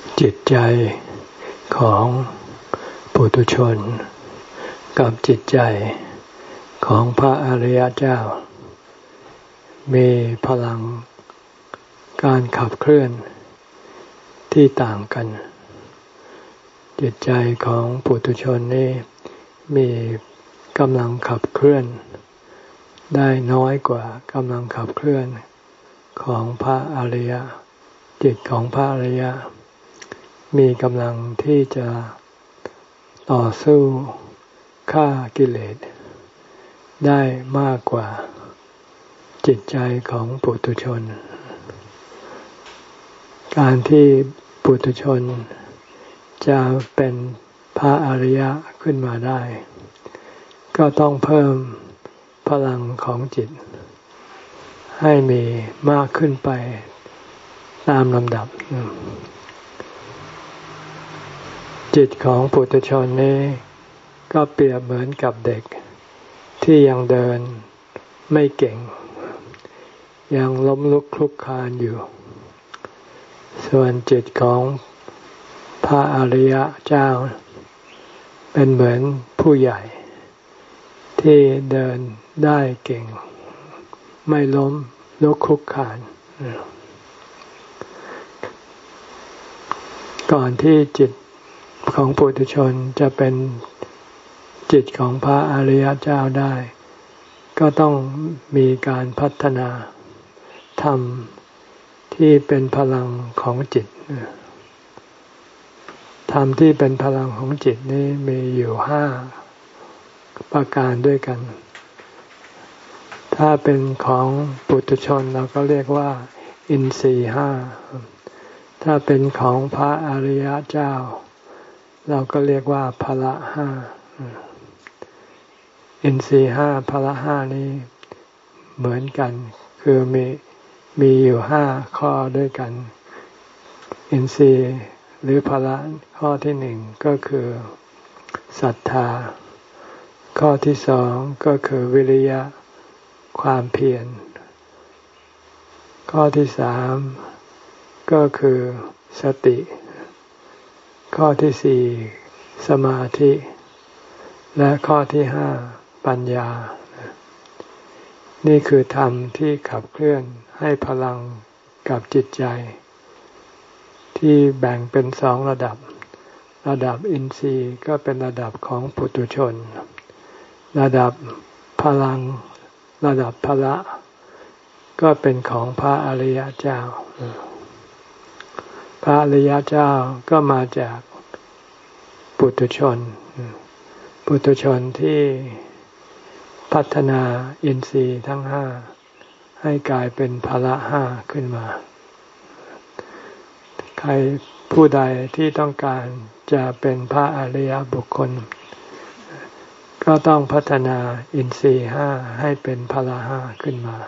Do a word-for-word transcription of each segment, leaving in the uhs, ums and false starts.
จิตใจของปุถุชนกับจิตใจของพระอริยเจ้ามีพลังการขับเคลื่อนที่ต่างกันจิตใจของปุถุชนนี้มีกำลังขับเคลื่อนได้น้อยกว่ากำลังขับเคลื่อนของพระอริยจิตของพระอริยมีกำลังที่จะต่อสู้ฆ่ากิเลสได้มากกว่าจิตใจของปุถุชนการที่ปุถุชนจะเป็นพระอริยะขึ้นมาได้ก็ต้องเพิ่มพลังของจิตให้มีมากขึ้นไปตามลำดับจิตของปุถุชนนี้ก็เปรียบเหมือนกับเด็กที่ยังเดินไม่เก่งยังล้มลุกคลุกคลานอยู่ส่วนจิตของพระอริยเจ้าเป็นเหมือนผู้ใหญ่ที่เดินได้เก่งไม่ล้มลุกคลุกคลานก่อนที่จิตของปุถุชนจะเป็นจิตของพระอริยเจ้าได้ก็ต้องมีการพัฒนาธรรมที่เป็นพลังของจิตธรรมที่เป็นพลังของจิตนี้มีอยู่ห้าประการด้วยกันถ้าเป็นของปุถุชนเราก็เรียกว่าอินทรีย์ห้าถ้าเป็นของพระอริยเจ้าเราก็เรียกว่าพละห้าอินทรีย์ห้าพละห้านี้เหมือนกันคือมีมีอยู่ห้าข้อด้วยกันอินทรีย์หรือพละข้อที่หนึ่งก็คือศรัทธาข้อที่สองก็คือวิริยะความเพียรข้อที่สามก็คือสติข้อที่สี่สมาธิและข้อที่ห้าปัญญานี่คือธรรมที่ขับเคลื่อนให้พลังกับจิตใจที่แบ่งเป็นสองระดับระดับอินทรีย์ก็เป็นระดับของปุถุชนระดับพลังระดับพละก็เป็นของพระอริยเจ้าพระอริยเจ้าก็มาจากปุถุชนปุถุชนที่พัฒนาอินทรีย์ทั้งห้าให้กลายเป็นพละห้าขึ้นมาใครผู้ใดที่ต้องการจะเป็นพระอริยบุคคลก็ต้องพัฒนาอินทรีย์ห้าให้เป็นพละห้าขึ้นมา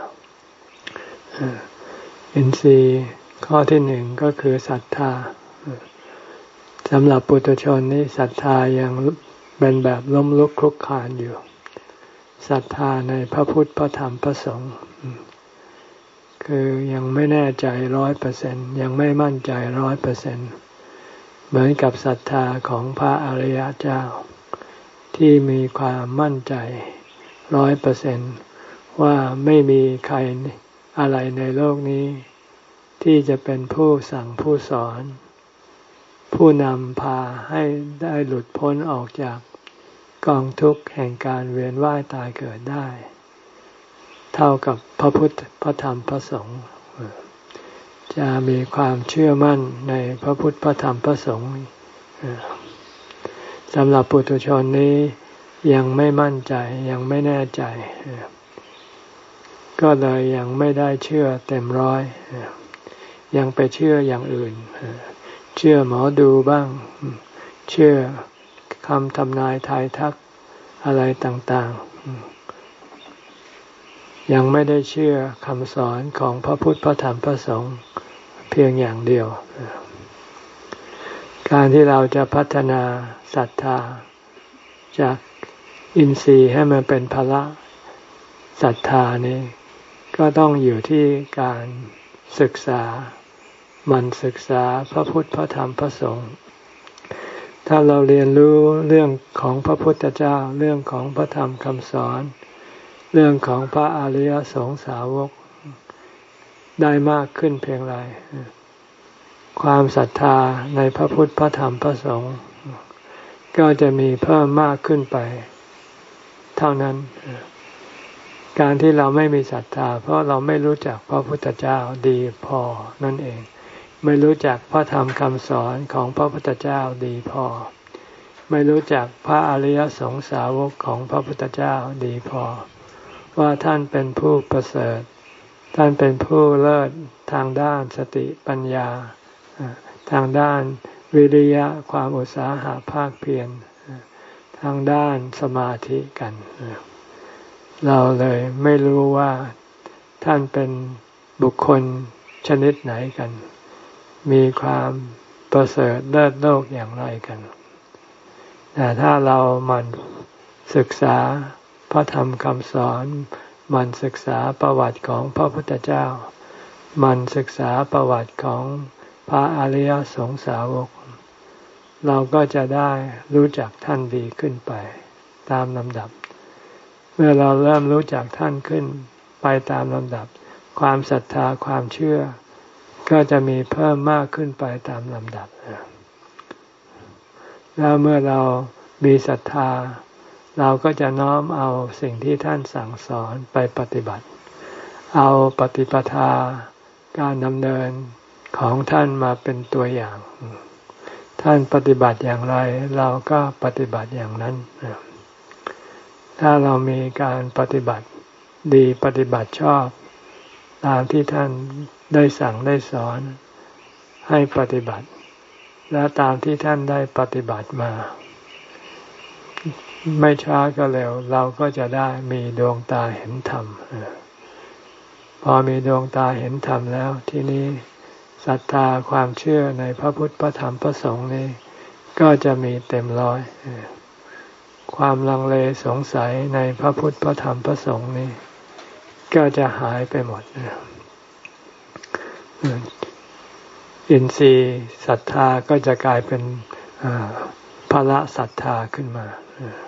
อินทรีย์ข้อที่หนึ่งก็คือศรัทธาสำหรับปุถุชนนี้ศรัทธายังเป็นแบบล้มลุกคลุกคลานอยู่ศรัทธาในพระพุทธพระธรรมพระสงฆ์คือยังไม่แน่ใจร้อยเปอร์เซ็นต์ยังไม่มั่นใจร้อยเปอร์เซ็นต์เหมือนกับศรัทธาของพระอริยเจ้าที่มีความมั่นใจร้อยเปอร์เซ็นต์ว่าไม่มีใครอะไรในโลกนี้ที่จะเป็นผู้สั่งผู้สอนผู้นำพาให้ได้หลุดพ้นออกจากกองทุกข์แห่งการเวียนว่ายตายเกิดได้เท่ากับพระพุทธพระธรรมพระสงฆ์จะมีความเชื่อมั่นในพระพุทธพระธรรมพระสงฆ์สำหรับปุถุชนนี้ยังไม่มั่นใจยังไม่แน่ใจก็เลยยังไม่ได้เชื่อเต็มร้อยยังไปเชื่ออย่างอื่นเชื่อหมอดูบ้างเชื่อคำทำนายทายทักอะไรต่างๆยังไม่ได้เชื่อคำสอนของพระพุทธพระธรรมพระสงฆ์เพียงอย่างเดียวการที่เราจะพัฒนาศรัทธาจากอินทรีย์ให้มันเป็นพละศรัทธานี้ก็ต้องอยู่ที่การศึกษาหมั่นศึกษาพระพุทธพระธรรมพระสงฆ์ถ้าเราเรียนรู้เรื่องของพระพุทธเจ้าเรื่องของพระธรรมคำสอนเรื่องของพระอริยสงสาวกได้มากขึ้นเพียงไรความศรัทธาในพระพุทธพระธรรมพระสงฆ์ก็จะมีเพิ่มมากขึ้นไปเท่านั้นการที่เราไม่มีศรัทธาเพราะเราไม่รู้จักพระพุทธเจ้าดีพอนั่นเองไม่รู้จักพระธรรมคำสอนของพระพุทธเจ้าดีพอไม่รู้จักพระอริยสงสาวกของพระพุทธเจ้าดีพอว่าท่านเป็นผู้ประเสริฐท่านเป็นผู้เลิศทางด้านสติปัญญาทางด้านวิริยะความอุตสาหะภาคเพียรทางด้านสมาธิกันเราเลยไม่รู้ว่าท่านเป็นบุคคลชนิดไหนกันมีความประเสริฐเลิศโลกอย่างไรกันแต่ถ้าเราหมั่นศึกษาพระธรรมคำสอนหมั่นศึกษาประวัติของพระพุทธเจ้าหมั่นศึกษาประวัติของพระอริยสงสาวกเราก็จะได้รู้จักท่านดีขึ้นไปตามลำดับเมื่อเราเริ่มรู้จักท่านขึ้นไปตามลำดับความศรัทธาความเชื่อก็จะมีเพิ่มมากขึ้นไปตามลำดับแล้วเมื่อเรามีศรัทธาเราก็จะน้อมเอาสิ่งที่ท่านสั่งสอนไปปฏิบัติเอาปฏิปทาการดำเนินของท่านมาเป็นตัวอย่างท่านปฏิบัติอย่างไรเราก็ปฏิบัติอย่างนั้นถ้าเรามีการปฏิบัติดีปฏิบัติชอบตามที่ท่านได้สั่งได้สอนให้ปฏิบัติและตามที่ท่านได้ปฏิบัติมาไม่ช้าก็เร็วเราก็จะได้มีดวงตาเห็นธรรมพอมีดวงตาเห็นธรรมแล้วทีนี้ศรัทธาความเชื่อในพระพุทธพระธรรมพระสงฆ์นี้ก็จะมีเต็มร้อยความลังเลสงสัยในพระพุทธพระธรรมพระสงฆ์นี้ก็จะหายไปหมดอินทรีย์ศรัทธาก็จะกลายเป็นพละศรัทธาขึ้นมา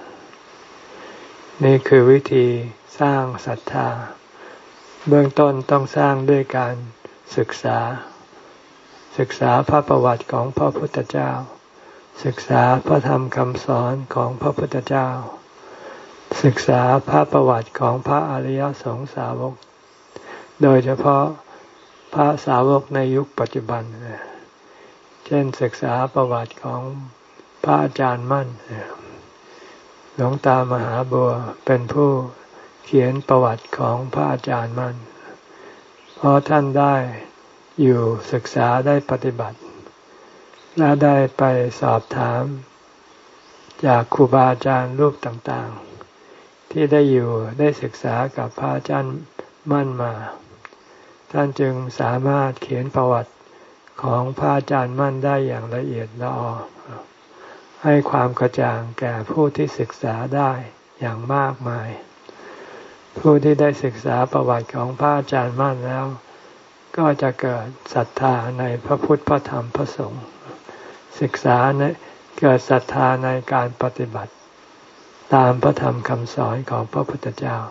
นี่คือวิธีสร้างศรัทธาเบื้องต้นต้องสร้างด้วยการศึกษาศึกษาพระประวัติของพระพุทธเจ้าศึกษาพระธรรมคำสอนของพระพุทธเจ้าศึกษาพระประวัติของพระอริยสงสาวกโดยเฉพาะพระสาวกในยุคปัจจุบันเช่นศึกษาประวัติของพระอาจารย์มั่นหลวงตามหาบัวเป็นผู้เขียนประวัติของพระอาจารย์มั่นเพราะท่านได้อยู่ศึกษาได้ปฏิบัติและได้ไปสอบถามจากครูบาอาจารย์รูปต่างๆที่ได้อยู่ได้ศึกษากับพระอาจารย์มั่นมาท่านจึงสามารถเขียนประวัติของพระอาจารย์มั่นได้อย่างละเอียดละออให้ความกระจ่างแก่ผู้ที่ศึกษาได้อย่างมากมายผู้ที่ได้ศึกษาประวัติของพระอาจารย์มั่นแล้วก็จะเกิดศรัทธาในพระพุทธพระธรรมพระสงฆ์ศึกษาเกิดศรัทธาในการปฏิบัติตามพระธรรมคำสอนของพระพุทธเจ้า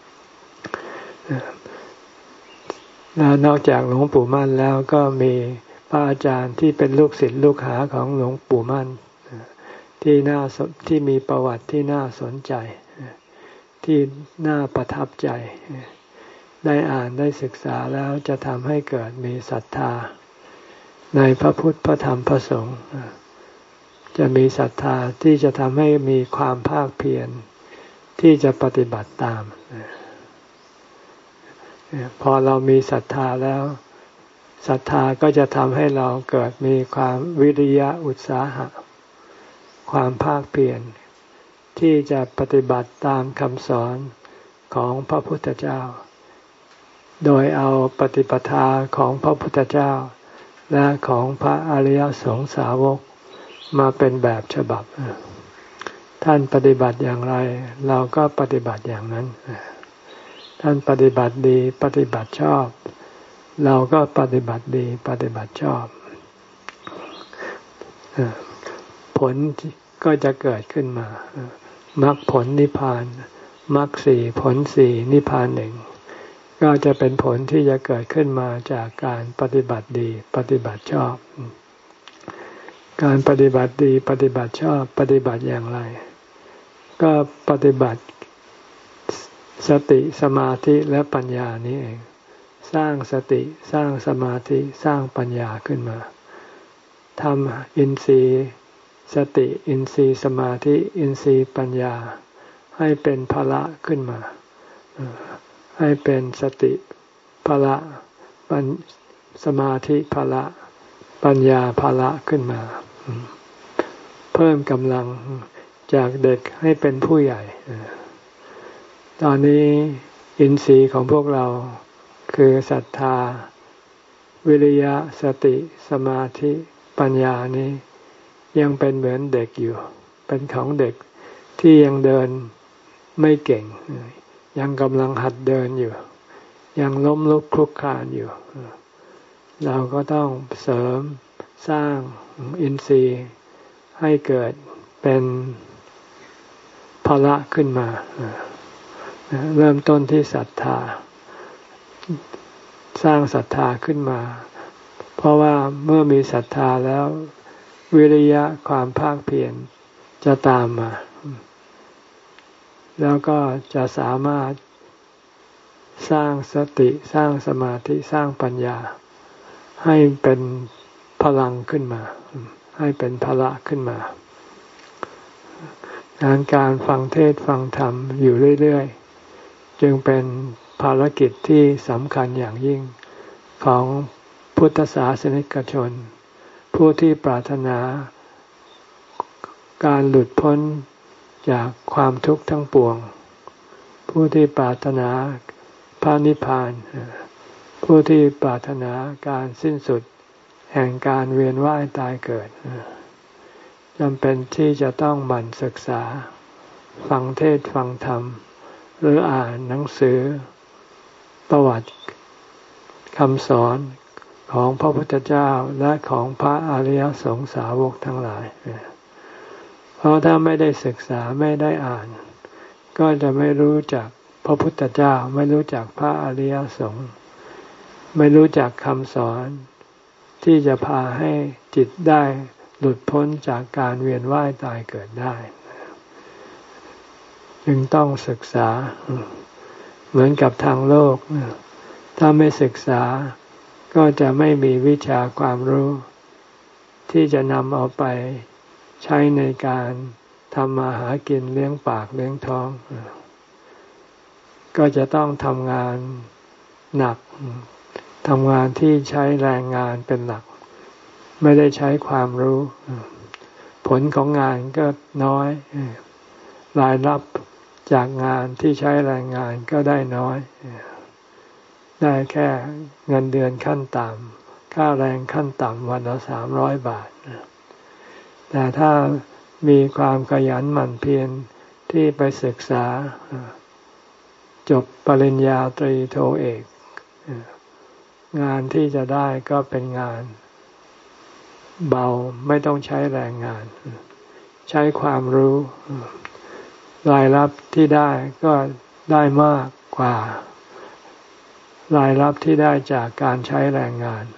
และนอกจากหลวงปู่มั่นแล้วก็มีพระอาจารย์ที่เป็นลูกศิษย์ลูกหาของหลวงปู่มั่นที่น่าที่มีประวัติที่น่าสนใจที่น่าประทับใจได้อ่านได้ศึกษาแล้วจะทำให้เกิดมีศรัทธาในพระพุทธพระธรรมพระสงฆ์จะมีศรัทธาที่จะทำให้มีความภาคเพียรที่จะปฏิบัติตามพอเรามีศรัทธาแล้วศรัทธาก็จะทำให้เราเกิดมีความวิริยะอุตสาหะความภาคเพียรที่จะปฏิบัติตามคำสอนของพระพุทธเจ้าโดยเอาปฏิปทาของพระพุทธเจ้าและของพระอริยสงสาวกมาเป็นแบบฉบับท่านปฏิบัติอย่างไรเราก็ปฏิบัติอย่างนั้นท่านปฏิบัติดีปฏิบัติชอบเราก็ปฏิบัติดีปฏิบัติชอบผลก็จะเกิดขึ้นมามรรคผลนิพพานมรรคสี่ผลสี่นิพพานหนึ่งก็จะเป็นผลที่จะเกิดขึ้นมาจากการปฏิบัติดีปฏิบัติชอบการปฏิบัติดีปฏิบัติชอบปฏิบัติอย่างไรก็ปฏิบัติสติสมาธิและปัญญานี้เองสร้างสติสร้างสมาธิสร้างปัญญาขึ้นมาทำอินทรีย์สติอินทรีย์สมาธิอินทรีย์ปัญญาให้เป็นพละขึ้นมาให้เป็นสติพละสมาธิพละปัญญาพละขึ้นมาเพิ่มกำลังจากเด็กให้เป็นผู้ใหญ่ตอนนี้อินทรีย์ของพวกเราคือศรัทธาวิริยะสติสมาธิปัญญานี้ยังเป็นเหมือนเด็กอยู่เป็นของเด็กที่ยังเดินไม่เก่งยังกำลังหัดเดินอยู่ยังล้มลุกคลุกคลานอยู่เราก็ต้องเสริมสร้างอินทรีย์ให้เกิดเป็นพละขึ้นมาเริ่มต้นที่ศรัทธาสร้างศรัทธาขึ้นมาเพราะว่าเมื่อมีศรัทธาแล้ววิริยะความภาคเพียรจะตามมาแล้วก็จะสามารถสร้างสติสร้างสมาธิสร้างปัญญาให้เป็นพลังขึ้นมาให้เป็นพละขึ้นมาการการฟังเทศฟังธรรมอยู่เรื่อยๆจึงเป็นภารกิจที่สำคัญอย่างยิ่งของพุทธศาสนิกชนผู้ที่ปรารถนาการหลุดพ้นจากความทุกข์ทั้งปวงผู้ที่ปรารถนาพระนิพพานผู้ที่ปรารถนาการสิ้นสุดแห่งการเวียนว่ายตายเกิดจำเป็นที่จะต้องหมั่นศึกษาฟังเทศฟังธรรมหรืออ่านหนังสือประวัติคำสอนของพระพุทธเจ้าและของพระอริยสงสาวกทั้งหลายเพราะถ้าไม่ได้ศึกษาไม่ได้อ่านก็จะไม่รู้จักพระพุทธเจ้าไม่รู้จักพระอริยสงฆ์ไม่รู้จักคำสอนที่จะพาให้จิตได้หลุดพ้นจากการเวียนว่ายตายเกิดได้จึงต้องศึกษาเหมือนกับทางโลกถ้าไม่ศึกษาก็จะไม่มีวิชาความรู้ที่จะนำเอาไปใช้ในการทำมาหากินเลี้ยงปากเลี้ยงท้องก็จะต้องทำงานหนักทำงานที่ใช้แรงงานเป็นหลักไม่ได้ใช้ความรู้ผลของงานก็น้อยรายรับจากงานที่ใช้แรงงานก็ได้น้อยได้แค่เงินเดือนขั้นต่ำค่าแรงขั้นต่ำวันละสามร้อยบาทแต่ถ้ามีความขยันหมั่นเพียรที่ไปศึกษาจบปริญญาตรีโทเอกงานที่จะได้ก็เป็นงานเบาไม่ต้องใช้แรงงานใช้ความรู้รายรับที่ได้ก็ได้มากกว่ารายรับที่ได้จากการใช้แรงงาน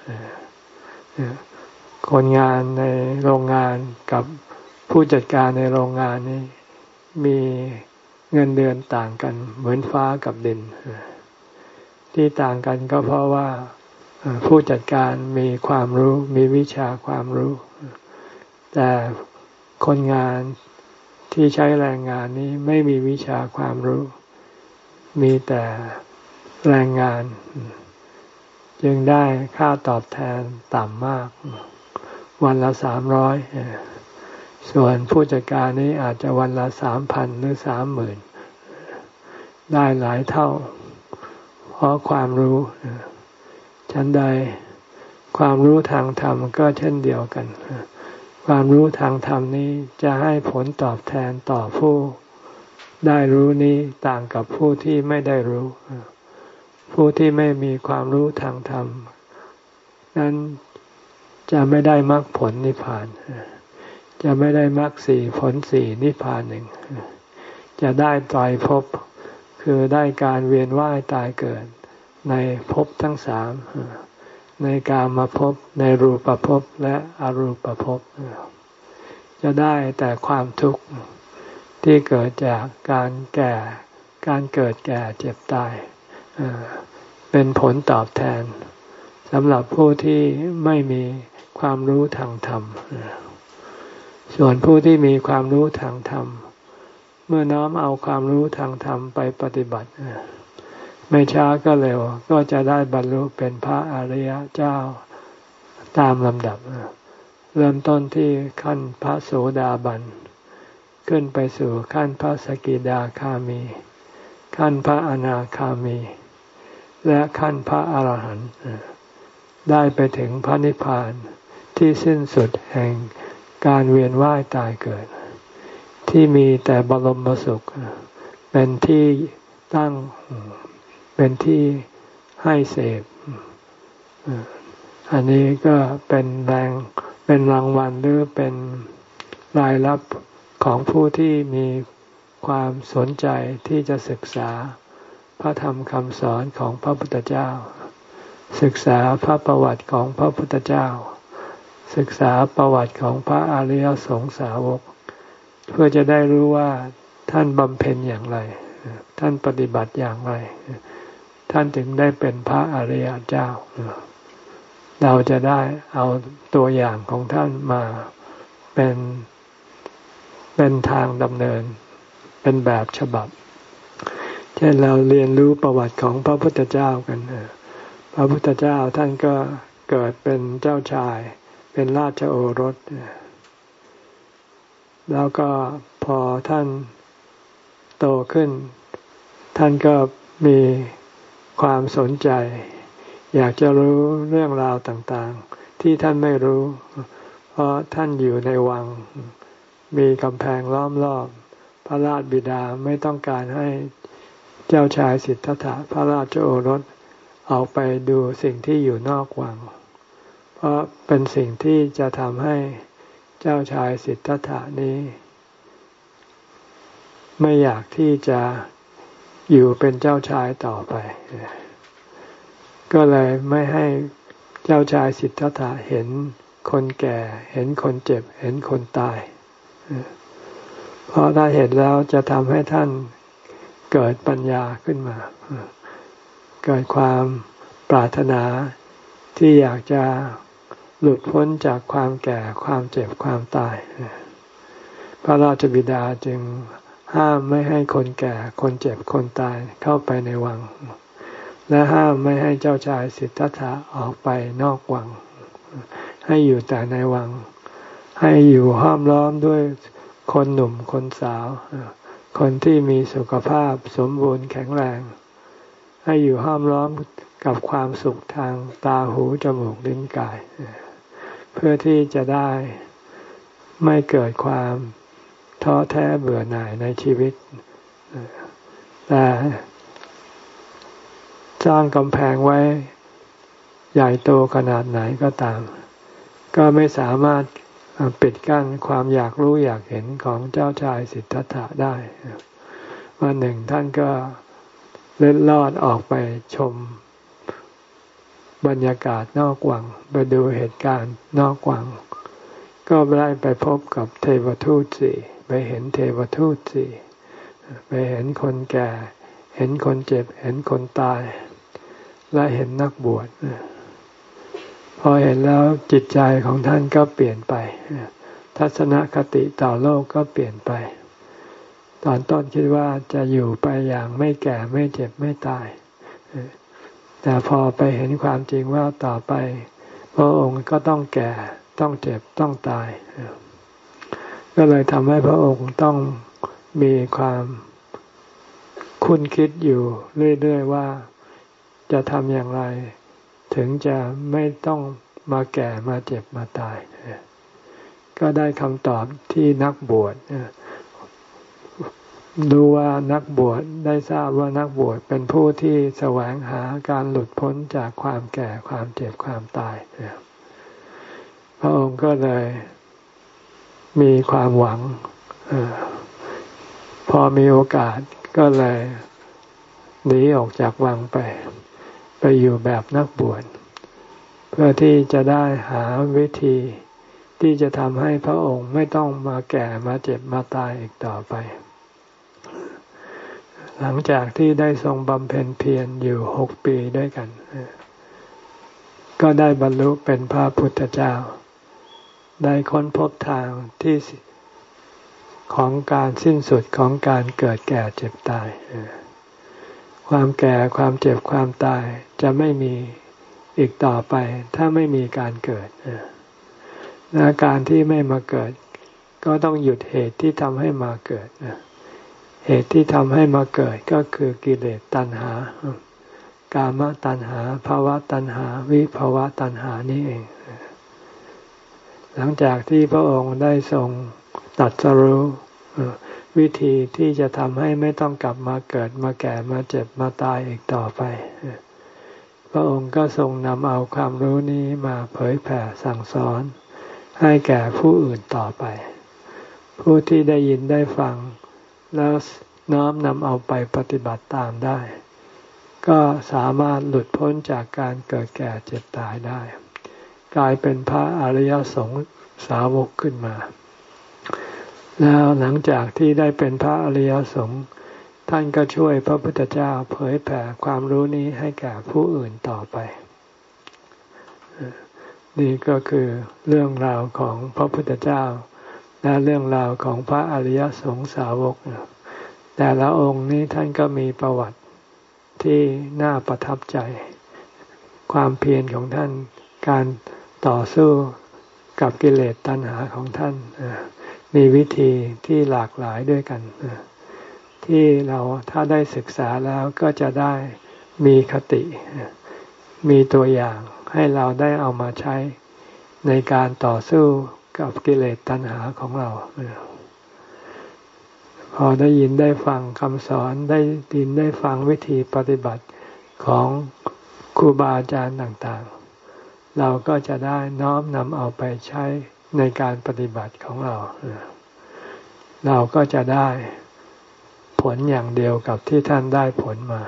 คนงานในโรงงานกับผู้จัดการในโรงงานนี้มีเงินเดือนต่างกันเหมือนฟ้ากับดินที่ต่างกันก็เพราะว่าผู้จัดการมีความรู้มีวิชาความรู้แต่คนงานที่ใช้แรงงานนี้ไม่มีวิชาความรู้มีแต่แรงงานจึงได้ค่าตอบแทนต่ำมากวันละสามร้อยส่วนผู้จัดการนี้อาจจะวันละสามพันหรือสามหมื่นได้หลายเท่าเพราะความรู้ฉันใดความรู้ทางธรรมก็เช่นเดียวกันความรู้ทางธรรมนี้จะให้ผลตอบแทนต่อผู้ได้รู้นี้ต่างกับผู้ที่ไม่ได้รู้ผู้ที่ไม่มีความรู้ทางธรรมนั้นจะไม่ได้มรรคผลนิพพานจะไม่ได้มรรคสี่ผลสี่นิพพานหนึ่งจะได้ไตรภพคือได้การเวียนว่ายตายเกิดในภพทั้งสามในกามภพในรูปภพและอรูปภพจะได้แต่ความทุกข์ที่เกิดจากการแก่การเกิดแก่เจ็บตายเป็นผลตอบแทนสำหรับผู้ที่ไม่มีความรู้ทางธรรมส่วนผู้ที่มีความรู้ทางธรรมเมื่อน้อมเอาความรู้ทางธรรมไปปฏิบัติไม่ช้าก็เร็วก็จะได้บรรลุเป็นพระอริยเจ้าตามลำดับเริ่มต้นที่ขั้นพระโสดาบันขึ้นไปสู่ขั้นพระสกิทาคามีขั้นพระอนาคามีและขั้นพระอรหันต์ได้ไปถึงพระนิพพานที่สิ้นสุดแห่งการเวียนว่ายตายเกิดที่มีแต่บรมสุขเป็นที่ตั้งเป็นที่ให้เสพอันนี้ก็เป็นแรงเป็นรางวัลหรือเป็นรายรับของผู้ที่มีความสนใจที่จะศึกษาพระธรรมคำสอนของพระพุทธเจ้าศึกษาพระประวัติของพระพุทธเจ้าศึกษาประวัติของพระอริยสงสาวกเพื่อจะได้รู้ว่าท่านบำเพ็ญอย่างไรท่านปฏิบัติอย่างไรท่านถึงได้เป็นพระอริยเจ้าเราจะได้เอาตัวอย่างของท่านมาเป็นเป็นทางดำเนินเป็นแบบฉบับเช่นเราเรียนรู้ประวัติของพระพุทธเจ้ากันพระพุทธเจ้าท่านก็เกิดเป็นเจ้าชายเป็นราชโอรสแล้วก็พอท่านโตขึ้นท่านก็มีความสนใจอยากจะรู้เรื่องราวต่างๆที่ท่านไม่รู้เพราะท่านอยู่ในวังมีกำแพงล้อมรอบพระราชบิดาไม่ต้องการให้เจ้าชายสิทธัตถะพระราชโอรสออกไปดูสิ่งที่อยู่นอกวังเพราะเป็นสิ่งที่จะทำให้เจ้าชายสิทธัตถะนี้ไม่อยากที่จะอยู่เป็นเจ้าชายต่อไปก็เลยไม่ให้เจ้าชายสิทธัตถะเห็นคนแก่เห็นคนเจ็บเห็นคนตายเพราะถ้าเห็นแล้วจะทำให้ท่านเกิดปัญญาขึ้นมาเกิดความปรารถนาที่อยากจะหลุดพ้นจากความแก่ความเจ็บความตายพระราชบิดาจึงห้ามไม่ให้คนแก่คนเจ็บคนตายเข้าไปในวังและห้ามไม่ให้เจ้าชายสิทธัตถะออกไปนอกวังให้อยู่แต่ในวังให้อยู่ห้อมล้อมด้วยคนหนุ่มคนสาวคนที่มีสุขภาพสมบูรณ์แข็งแรงให้อยู่ห้อมล้อมกับความสุขทางตาหูจมูกลิ้นกายเพื่อที่จะได้ไม่เกิดความท้อแท้เบื่อหน่ายในชีวิตแต่สร้างกำแพงไว้ใหญ่โตขนาดไหนก็ตามก็ไม่สามารถปิดกั้นความอยากรู้อยากเห็นของเจ้าชายสิทธัตถะได้วันหนึ่งท่านก็เล็ดลอดออกไปชมบรรยากาศนอกวังไปดูเหตุการณ์นอกวังก็ได้ไปพบกับเทวทูตสี่ไปเห็นเทวทูตสี่ไปเห็นคนแก่เห็นคนเจ็บเห็นคนตายและเห็นนักบวชพอเห็นแล้วจิตใจของท่านก็เปลี่ยนไปทัศนคติต่อโลกก็เปลี่ยนไปตอนต้นคิดว่าจะอยู่ไปอย่างไม่แก่ไม่เจ็บไม่ตายแต่พอไปเห็นความจริงว่าต่อไปพระองค์ก็ต้องแก่ต้องเจ็บต้องตายก็เลยทำให้พระองค์ต้องมีความคุ้นคิดอยู่เรื่อยๆว่าจะทำอย่างไรถึงจะไม่ต้องมาแก่มาเจ็บมาตายก็ได้คำตอบที่นักบวชรู้ว่านักบวชได้ทราบว่านักบวชเป็นผู้ที่แสวงหาการหลุดพ้นจากความแก่ความเจ็บความตายพระองค์ก็เลยมีความหวังพอมีโอกาสก็เลยหนีออกจากวังไปไปอยู่แบบนักบวชเพื่อที่จะได้หาวิธีที่จะทำให้พระองค์ไม่ต้องมาแก่มาเจ็บมาตายอีกต่อไปหลังจากที่ได้ทรงบำเพ็ญเพียรอยู่หกปีด้วยกันก็ได้บรรลุเป็นพระพุทธเจ้าได้ค้นพบทางที่ของการสิ้นสุดของการเกิดแก่เจ็บตายความแก่ความเจ็บความตายจะไม่มีอีกต่อไปถ้าไม่มีการเกิดและการที่ไม่มาเกิดก็ต้องหยุดเหตุที่ทำให้มาเกิดเหตุที่ทำให้มาเกิดก็คือกิเลสตัณหากามตัณหาภวตัณหาวิภวตัณหานี่เองหลังจากที่พระองค์ได้ทรงตรัสรู้วิธีที่จะทำให้ไม่ต้องกลับมาเกิดมาแก่มาเจ็บมาตายอีกต่อไปพระองค์ก็ทรงนำเอาความรู้นี้มาเผยแผ่สั่งสอนให้แก่ผู้อื่นต่อไปผู้ที่ได้ยินได้ฟังแล้วน้อมนำเอาไปปฏิบัติตามได้ก็สามารถหลุดพ้นจากการเกิดแก่เจ็บตายได้กลายเป็นพระอริยสงสาวกขึ้นมาแล้วหลังจากที่ได้เป็นพระอริยสงฆ์ท่านก็ช่วยพระพุทธเจ้าเผยแผ่ความรู้นี้ให้แก่ผู้อื่นต่อไปนี่ก็คือเรื่องราวของพระพุทธเจ้าและเรื่องราวของพระอริยสงสาวกแต่ละองค์นี้ท่านก็มีประวัติที่น่าประทับใจความเพียรของท่านการต่อสู้กับกิเลสตัณหาของท่านมีวิธีที่หลากหลายด้วยกันที่เราถ้าได้ศึกษาแล้วก็จะได้มีคติมีตัวอย่างให้เราได้เอามาใช้ในการต่อสู้กับกิเลสตัณหาของเราพอได้ยินได้ฟังคำสอนได้ยินได้ฟังวิธีปฏิบัติของครูบาอาจารย์ต่างๆเราก็จะได้น้อมนำเอาไปใช้ในการปฏิบัติของเราเราก็จะได้ผลอย่างเดียวกับที่ท่านได้ผลมา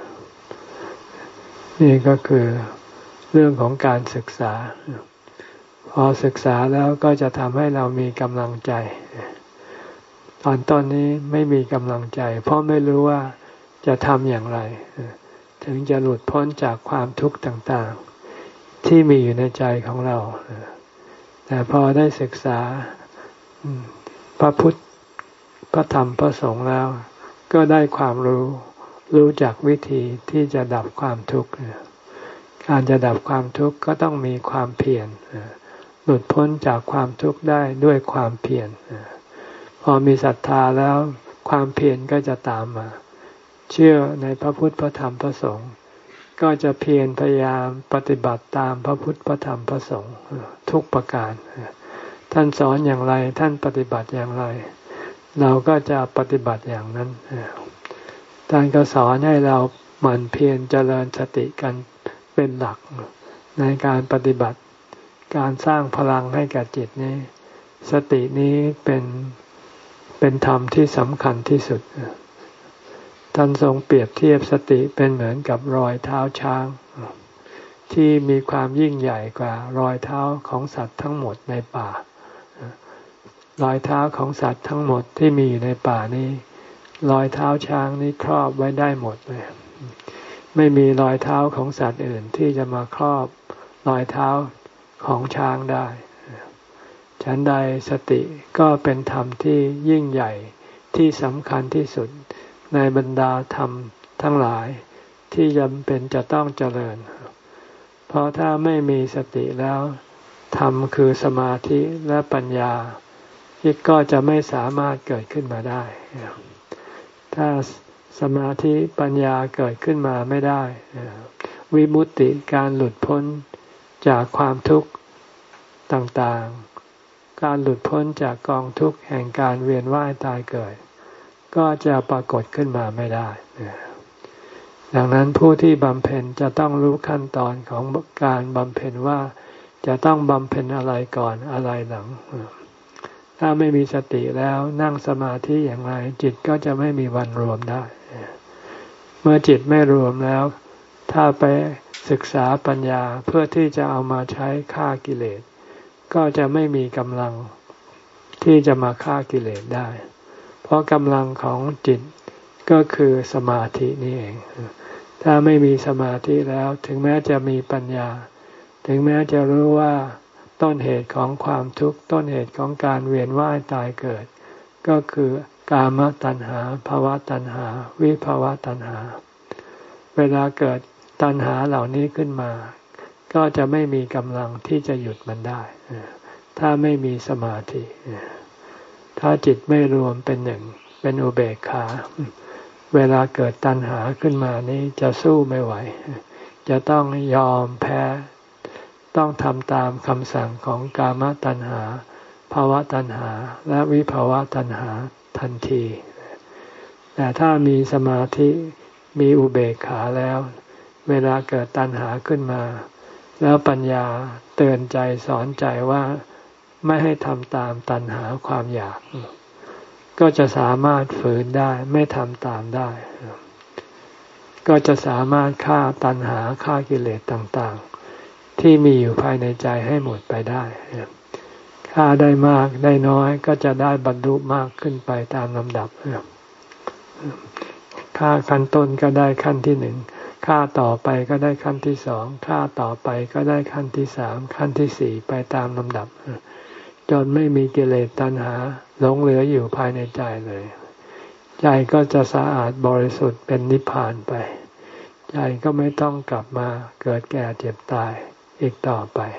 นี่ก็คือเรื่องของการศึกษาพอศึกษาแล้วก็จะทำให้เรามีกำลังใจตอนต้นนี้ไม่มีกำลังใจเพราะไม่รู้ว่าจะทำอย่างไรถึงจะหลุดพ้นจากความทุกข์ต่างๆที่มีอยู่ในใจของเราแต่พอได้ศึกษาพระพุทธพระธรรมพระสงฆ์แล้วก็ได้ความรู้รู้จักวิธีที่จะดับความทุกข์การจะดับความทุกข์ก็ต้องมีความเพียรหลุดพ้นจากความทุกข์ได้ด้วยความเพียรพอมีศรัทธาแล้วความเพียรก็จะตามมาเชื่อในพระพุทธพระธรรมพระสงฆ์ก็จะเพียรพยายามปฏิบัติตามพระพุทธพระธรรมพระสงฆ์ทุกประการท่านสอนอย่างไรท่านปฏิบัติอย่างไรเราก็จะปฏิบัติอย่างนั้นท่านก็สอนให้เราหมั่นเพียรเจริญสติกันเป็นหลักในการปฏิบัติการสร้างพลังให้แก่จิตนี้สตินี้เป็นเป็นธรรมที่สำคัญที่สุดท่านทรงเปรียบเทียบสติเป็นเหมือนกับรอยเท้าช้างที่มีความยิ่งใหญ่กว่ารอยเท้าของสัตว์ทั้งหมดในป่ารอยเท้าของสัตว์ทั้งหมดที่มีอยู่ในป่านี้รอยเท้าช้างนี้ครอบไว้ได้หมดเลยไม่มีรอยเท้าของสัตว์อื่นที่จะมาครอบรอยเท้าของช้างได้ฉันใดสติก็เป็นธรรมที่ยิ่งใหญ่ที่สำคัญที่สุดในบรรดาธรรมทั้งหลายที่จำเป็นจะต้องเจริญเพราะถ้าไม่มีสติแล้วธรรมคือสมาธิและปัญญาก็จะไม่สามารถเกิดขึ้นมาได้ถ้าสมาธิปัญญาเกิดขึ้นมาไม่ได้วิมุตติการหลุดพ้นจากความทุกข์ต่างๆการหลุดพ้นจากกองทุกข์แห่งการเวียนว่ายตายเกิดก็จะปรากฏขึ้นมาไม่ได้ดังนั้นผู้ที่บำเพ็ญจะต้องรู้ขั้นตอนของการบำเพ็ญว่าจะต้องบำเพ็ญอะไรก่อนอะไรหลังถ้าไม่มีสติแล้วนั่งสมาธิอย่างไรจิตก็จะไม่มีวันรวมได้เมื่อจิตไม่รวมแล้วถ้าไปศึกษาปัญญาเพื่อที่จะเอามาใช้ฆ่ากิเลสก็จะไม่มีกำลังที่จะมาฆ่ากิเลสได้เพราะกำลังของจิตก็คือสมาธินี่เองถ้าไม่มีสมาธิแล้วถึงแม้จะมีปัญญาถึงแม้จะรู้ว่าต้นเหตุของความทุกข์ต้นเหตุของการเวียนว่ายตายเกิดก็คือกามตัณหาภวตัณหาวิภวตัณหาเวลาเกิดตัณหาเหล่านี้ขึ้นมาก็จะไม่มีกำลังที่จะหยุดมันได้ถ้าไม่มีสมาธิถ้าจิตไม่รวมเป็นหนึ่งเป็นอุเบกขาเวลาเกิดตัณหาขึ้นมานี้จะสู้ไม่ไหวจะต้องยอมแพ้ต้องทำตามคำสั่งของกามตัณหาภวตัณหาและวิภวตัณหาทันทีแต่ถ้ามีสมาธิมีอุเบกขาแล้วเวลาเกิดตัณหาขึ้นมาแล้วปัญญาเตือนใจสอนใจว่าไม่ให้ทำตามตัณหาความอยากก็จะสามารถฝืนได้ไม่ทำตามได้ก็จะสามารถฆ่าตัณหาฆ่ากิเลสต่างๆที่มีอยู่ภายในใจให้หมดไปได้ฆ่าได้มากได้น้อยก็จะได้บรรลุมากขึ้นไปตามลำดับฆ่าขั้นต้นก็ได้ขั้นที่หนึ่งฆ่าต่อไปก็ได้ขั้นที่สองฆ่าต่อไปก็ได้ขั้นที่สามขั้นที่สี่ไปตามลำดับจนไม่มีกิเลสตัณหาหลงเหลืออยู่ภายในใจเลยใจก็จะสะอาดบริสุทธิ์เป็นนิพพานไปใจก็ไม่ต้องกลับมาเกิดแก่เจ็บตายอีกต่อไป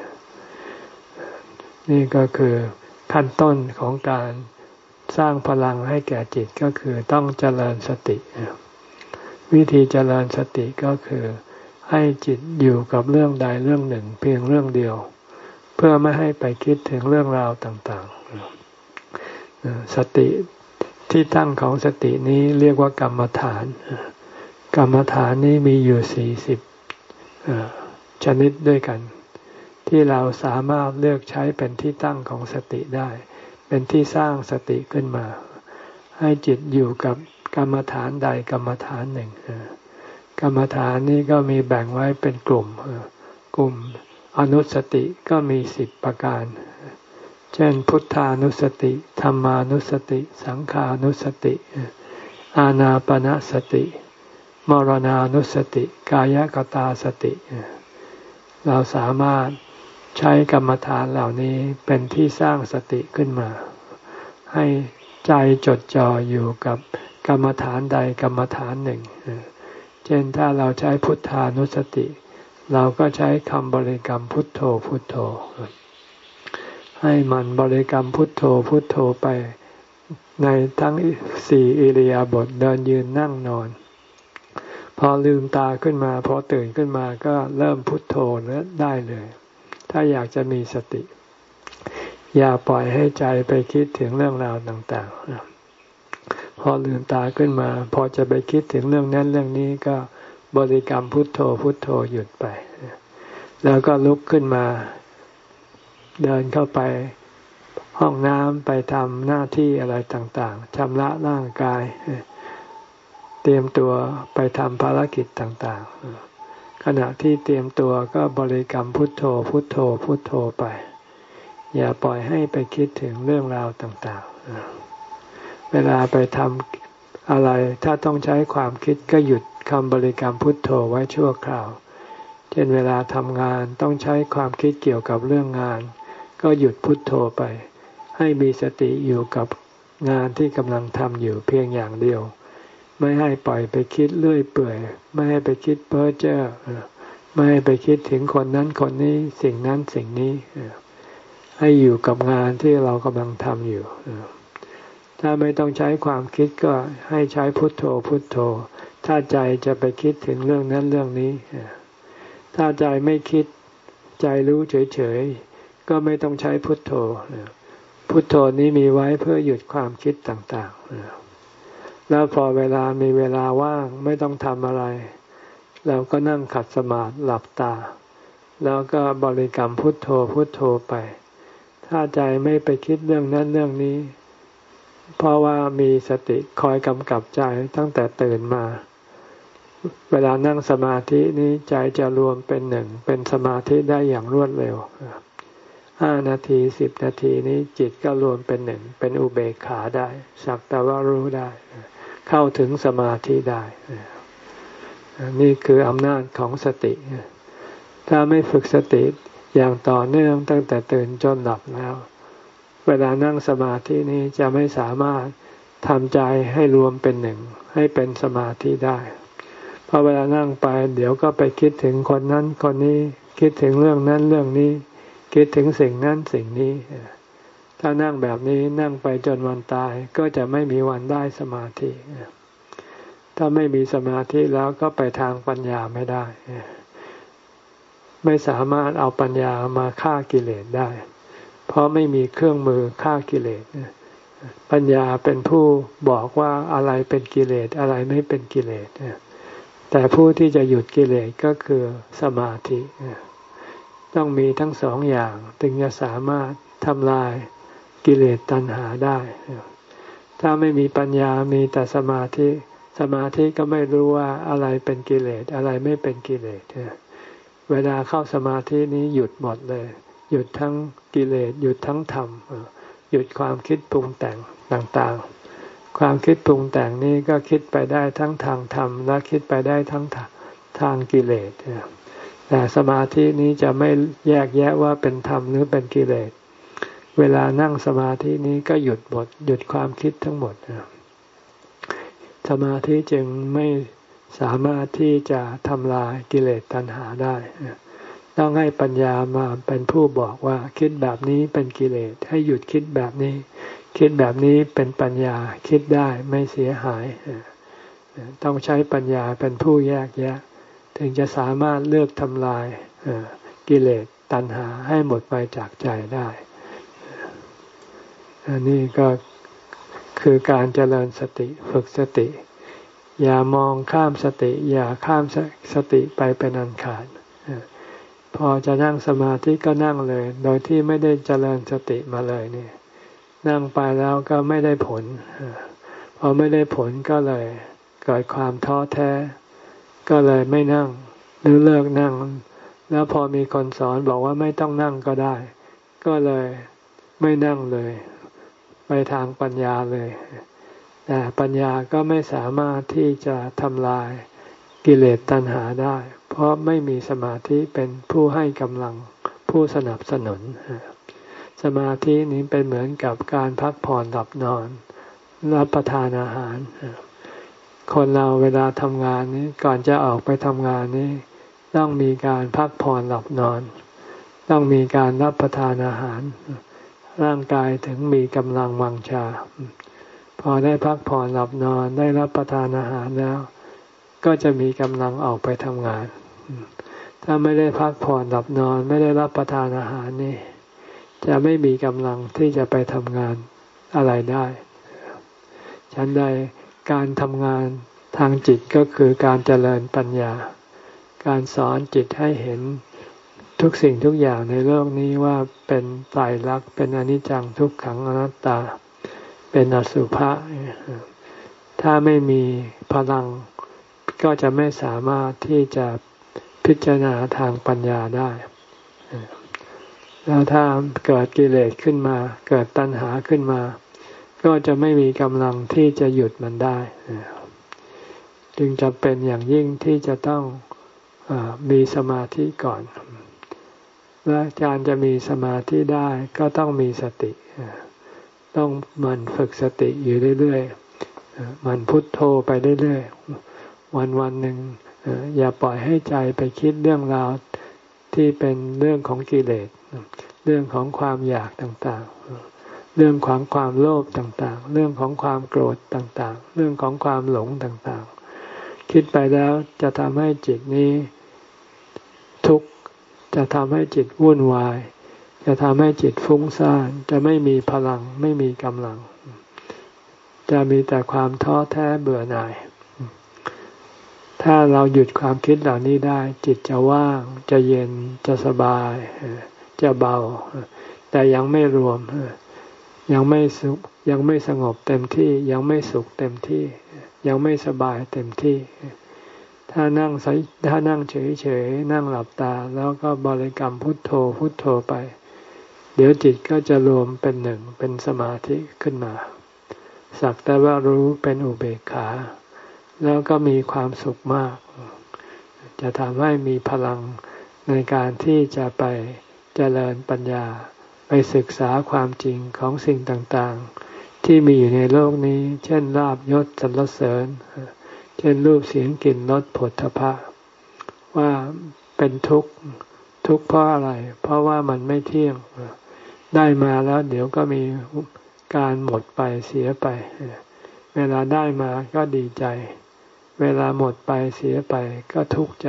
นี่ก็คือขั้นต้นของการสร้างพลังให้แก่จิตก็คือต้องเจริญสติวิธีเจริญสติก็คือให้จิตอยู่กับเรื่องใดเรื่องหนึ่งเพียงเรื่องเดียวเพื่อไม่ให้ไปคิดถึงเรื่องราวต่างๆสติที่ตั้งของสตินี้เรียกว่ากรรมฐานกรรมฐานนี้มีอยู่สี่สิบชนิดด้วยกันที่เราสามารถเลือกใช้เป็นที่ตั้งของสติได้เป็นที่สร้างสติขึ้นมาให้จิตอยู่กับกรรมฐานใดกรรมฐานหนึ่งกรรมฐานนี้ก็มีแบ่งไว้เป็นกลุ่มกลุ่มอนุสติก็มีสิบประการเช่นพุทธานุสติธัมมานุสติสังขานุสติอานาปานสติมรณานุสติกายกตาสติเราสามารถใช้กรรมฐานเหล่านี้เป็นที่สร้างสติขึ้นมาให้ใจจดจ่ออยู่กับกรรมฐานใดกรรมฐานหนึ่งเช่นถ้าเราใช้พุทธานุสติเราก็ใช้คำบริกรรมพุทโธพุทโธให้มันบริกรรมพุทโธพุทโธไปในทั้งสี่อิริยาบถเดินยืนนั่งนอนพอลืมตาขึ้นมาพอตื่นขึ้นมาก็เริ่มพุทโธได้เลยถ้าอยากจะมีสติอย่าปล่อยให้ใจไปคิดถึงเรื่องราวต่างๆพอลืมตาขึ้นมาพอจะไปคิดถึงเรื่องนั้นเรื่องนี้ก็บริกรรมพุทโธพุทโธหยุดไปแล้วก็ลุกขึ้นมาเดินเข้าไปห้องน้ำไปทำหน้าที่อะไรต่างๆชำระร่างกายเตรียมตัวไปทำภารกิจต่างๆขณะที่เตรียมตัวก็บริกรรมพุทโธพุทโธพุทโธไปอย่าปล่อยให้ไปคิดถึงเรื่องราวต่างๆเวลาไปทำอะไรถ้าต้องใช้ความคิดก็หยุดคำบริกรรมพุทโธไว้ชั่วคราวเช่นเวลาทำงานต้องใช้ความคิดเกี่ยวกับเรื่องงานก็หยุดพุทโธไปให้มีสติอยู่กับงานที่กำลังทำอยู่เพียงอย่างเดียวไม่ให้ปล่อยไปคิดเลื่อยเปื่อยไม่ให้ไปคิดเพ้อเจ้อไม่ให้ไปคิดถึงคนนั้นคนนี้สิ่งนั้นสิ่งนี้ให้อยู่กับงานที่เรากำลังทำอยู่ถ้าไม่ต้องใช้ความคิดก็ให้ใช้พุทโธพุทโธถ้าใจจะไปคิดถึงเรื่องนั้นเรื่องนี้ถ้าใจไม่คิดใจรู้เฉยๆก็ไม่ต้องใช้พุทโธพุทโธนี้มีไว้เพื่อหยุดความคิดต่างแล้วพอเวลามีเวลาว่างไม่ต้องทำอะไรเราก็นั่งขัดสมาธิหลับตาแล้วก็บริกรรมพุทโธพุทโธไปถ้าใจไม่ไปคิดเรื่องนั้นเรื่องนี้เพราะว่ามีสติคอยกำกับใจตั้งแต่ตื่นมาเวลานั่งสมาธินี้ใจจะรวมเป็นหนึ่งเป็นสมาธิได้อย่างรวดเร็วห้านาทีสิบนาทีนี้จิตก็รวมเป็นหนึ่งเป็นอุเบกขาได้สักแต่ว่ารู้ได้เข้าถึงสมาธิได้นี่คืออำนาจของสติถ้าไม่ฝึกสติอย่างต่อเนื่องตั้งแต่ตื่นจนหลับแล้วเวลานั่งสมาธินี้จะไม่สามารถทำใจให้รวมเป็นหนึ่งให้เป็นสมาธิได้เพราะเวลานั่งไปเดี๋ยวก็ไปคิดถึงคนนั้นคนนี้คิดถึงเรื่องนั้นเรื่องนี้คิดถึงสิ่งนั้นสิ่งนี้ถ้านั่งแบบนี้นั่งไปจนวันตายก็จะไม่มีวันได้สมาธิถ้าไม่มีสมาธิแล้วก็ไปทางปัญญาไม่ได้ไม่สามารถเอาปัญญามาฆ่ากิเลสได้เพราะไม่มีเครื่องมือฆ่ากิเลสปัญญาเป็นผู้บอกว่าอะไรเป็นกิเลสอะไรไม่เป็นกิเลสแต่ผู้ที่จะหยุดกิเลสก็คือสมาธิต้องมีทั้งสองอย่างถึงจะสามารถทำลายกิเลสตัณหาได้ถ้าไม่มีปัญญามีแต่สมาธิสมาธิก็ไม่รู้ว่าอะไรเป็นกิเลสอะไรไม่เป็นกิเลสเวลาเข้าสมาธินี้หยุดหมดเลยหยุดทั้งกิเลสหยุดทั้งธรรมหยุดความคิดปรุงแต่งต่างๆความคิดปรุงแต่งนี้ก็คิดไปได้ทั้งทางธรรมและคิดไปได้ทั้งทางกิเลสแต่สมาธินี้จะไม่แยกแยะว่าเป็นธรรมหรือเป็นกิเลสเวลานั่งสมาธินี้ก็หยุดหมดหยุดความคิดทั้งหมดสมาธิจึงไม่สามารถที่จะทำลายกิเลสตัณหาได้ต้องให้ปัญญามาเป็นผู้บอกว่าคิดแบบนี้เป็นกิเลสให้หยุดคิดแบบนี้คิดแบบนี้เป็นปัญญาคิดได้ไม่เสียหายต้องใช้ปัญญาเป็นผู้แยกแยะถึงจะสามารถเลือกทำลายกิเลสตัณหาให้หมดไปจากใจได้อันนี้ก็คือการเจริญสติฝึกสติอย่ามองข้ามสติอย่าข้ามสติไปเป็นอันขาดพอจะนั่งสมาธิก็นั่งเลยโดยที่ไม่ได้เจริญสติมาเลยนี่นั่งไปแล้วก็ไม่ได้ผลพอไม่ได้ผลก็เลยเกิดความท้อแท้ก็เลยไม่นั่งหรือเลิกนั่งแล้วพอมีคนสอนบอกว่าไม่ต้องนั่งก็ได้ก็เลยไม่นั่งเลยไปทางปัญญาเลยแต่ปัญญาก็ไม่สามารถที่จะทำลายกิเลสตัณหาได้เพราะไม่มีสมาธิเป็นผู้ให้กำลังผู้สนับสนุนสมาธินี้เป็นเหมือนกับการพักผ่อนหลับนอนรับประทานอาหารคนเราเวลาทำงานนี้ก่อนจะออกไปทำงานนี้ต้องมีการพักผ่อนหลับนอนต้องมีการรับประทานอาหารร่างกายถึงมีกำลังวังชาพอได้พักผ่อนหลับนอนได้รับประทานอาหารแล้วก็จะมีกำลังออกไปทำงานถ้าไม่ได้พักผ่อนหลับนอนไม่ได้รับประทานอาหารนี่จะไม่มีกำลังที่จะไปทำงานอะไรได้ฉันใดการทำงานทางจิตก็คือการเจริญปัญญาการสอนจิตให้เห็นทุกสิ่งทุกอย่างในโลกนี้ว่าเป็นไตรลักษณ์เป็นอนิจจังทุกขังอนัตตาเป็นอสุภะถ้าไม่มีพลังก็จะไม่สามารถที่จะพิจารณาทางปัญญาได้แล้วถ้าเกิดกิเลสขึ้นมาเกิดตัณหาขึ้นมาก็จะไม่มีกำลังที่จะหยุดมันได้จึงจำเป็นอย่างยิ่งที่จะต้องมีสมาธิก่อนและการจะมีสมาธิได้ก็ต้องมีสติต้องหมั่นฝึกสติอยู่เรื่อยๆหมั่นพุทโธไปเรื่อยๆวันวันหนึ่งอย่าปล่อยให้ใจไปคิดเรื่องราวที่เป็นเรื่องของกิเลสเรื่องของความอยากต่างๆเรื่องของความโลภต่างๆเรื่องของความโกรธต่างๆเรื่องของความหลงต่างๆคิดไปแล้วจะทำให้จิตนี้ทุกข์จะทำให้จิตวุ่นวายจะทำให้จิตฟุ้งซ่านจะไม่มีพลังไม่มีกำลังจะมีแต่ความท้อแท้เบื่อหน่ายถ้าเราหยุดความคิดเหล่านี้ได้จิตจะว่างจะเย็นจะสบายจะเบาแต่ยังไม่รวมยังไม่สุขยังไม่สงบเต็มที่ยังไม่สุขเต็มที่ยังไม่สบายเต็มที่ถ้านั่งถ้านั่งเฉยๆนั่งหลับตาแล้วก็บริกรรมพุทโธพุทโธไปเดี๋ยวจิตก็จะรวมเป็นหนึ่งเป็นสมาธิขึ้นมาสักแต่ว่ารู้เป็นอุเบกขาแล้วก็มีความสุขมากจะทำให้มีพลังในการที่จะไปเจริญปัญญาไปศึกษาความจริงของสิ่งต่างๆที่มีอยู่ในโลกนี้เช่นลาภยศสรรเสริญเช่นรูปเสียงกลิ่นรสผลทพะว่าเป็นทุกข์ทุกข์เพราะอะไรเพราะว่ามันไม่เที่ยงได้มาแล้วเดี๋ยวก็มีการหมดไปเสียไปเวลาได้มาก็ดีใจเวลาหมดไปเสียไปก็ทุกข์ใจ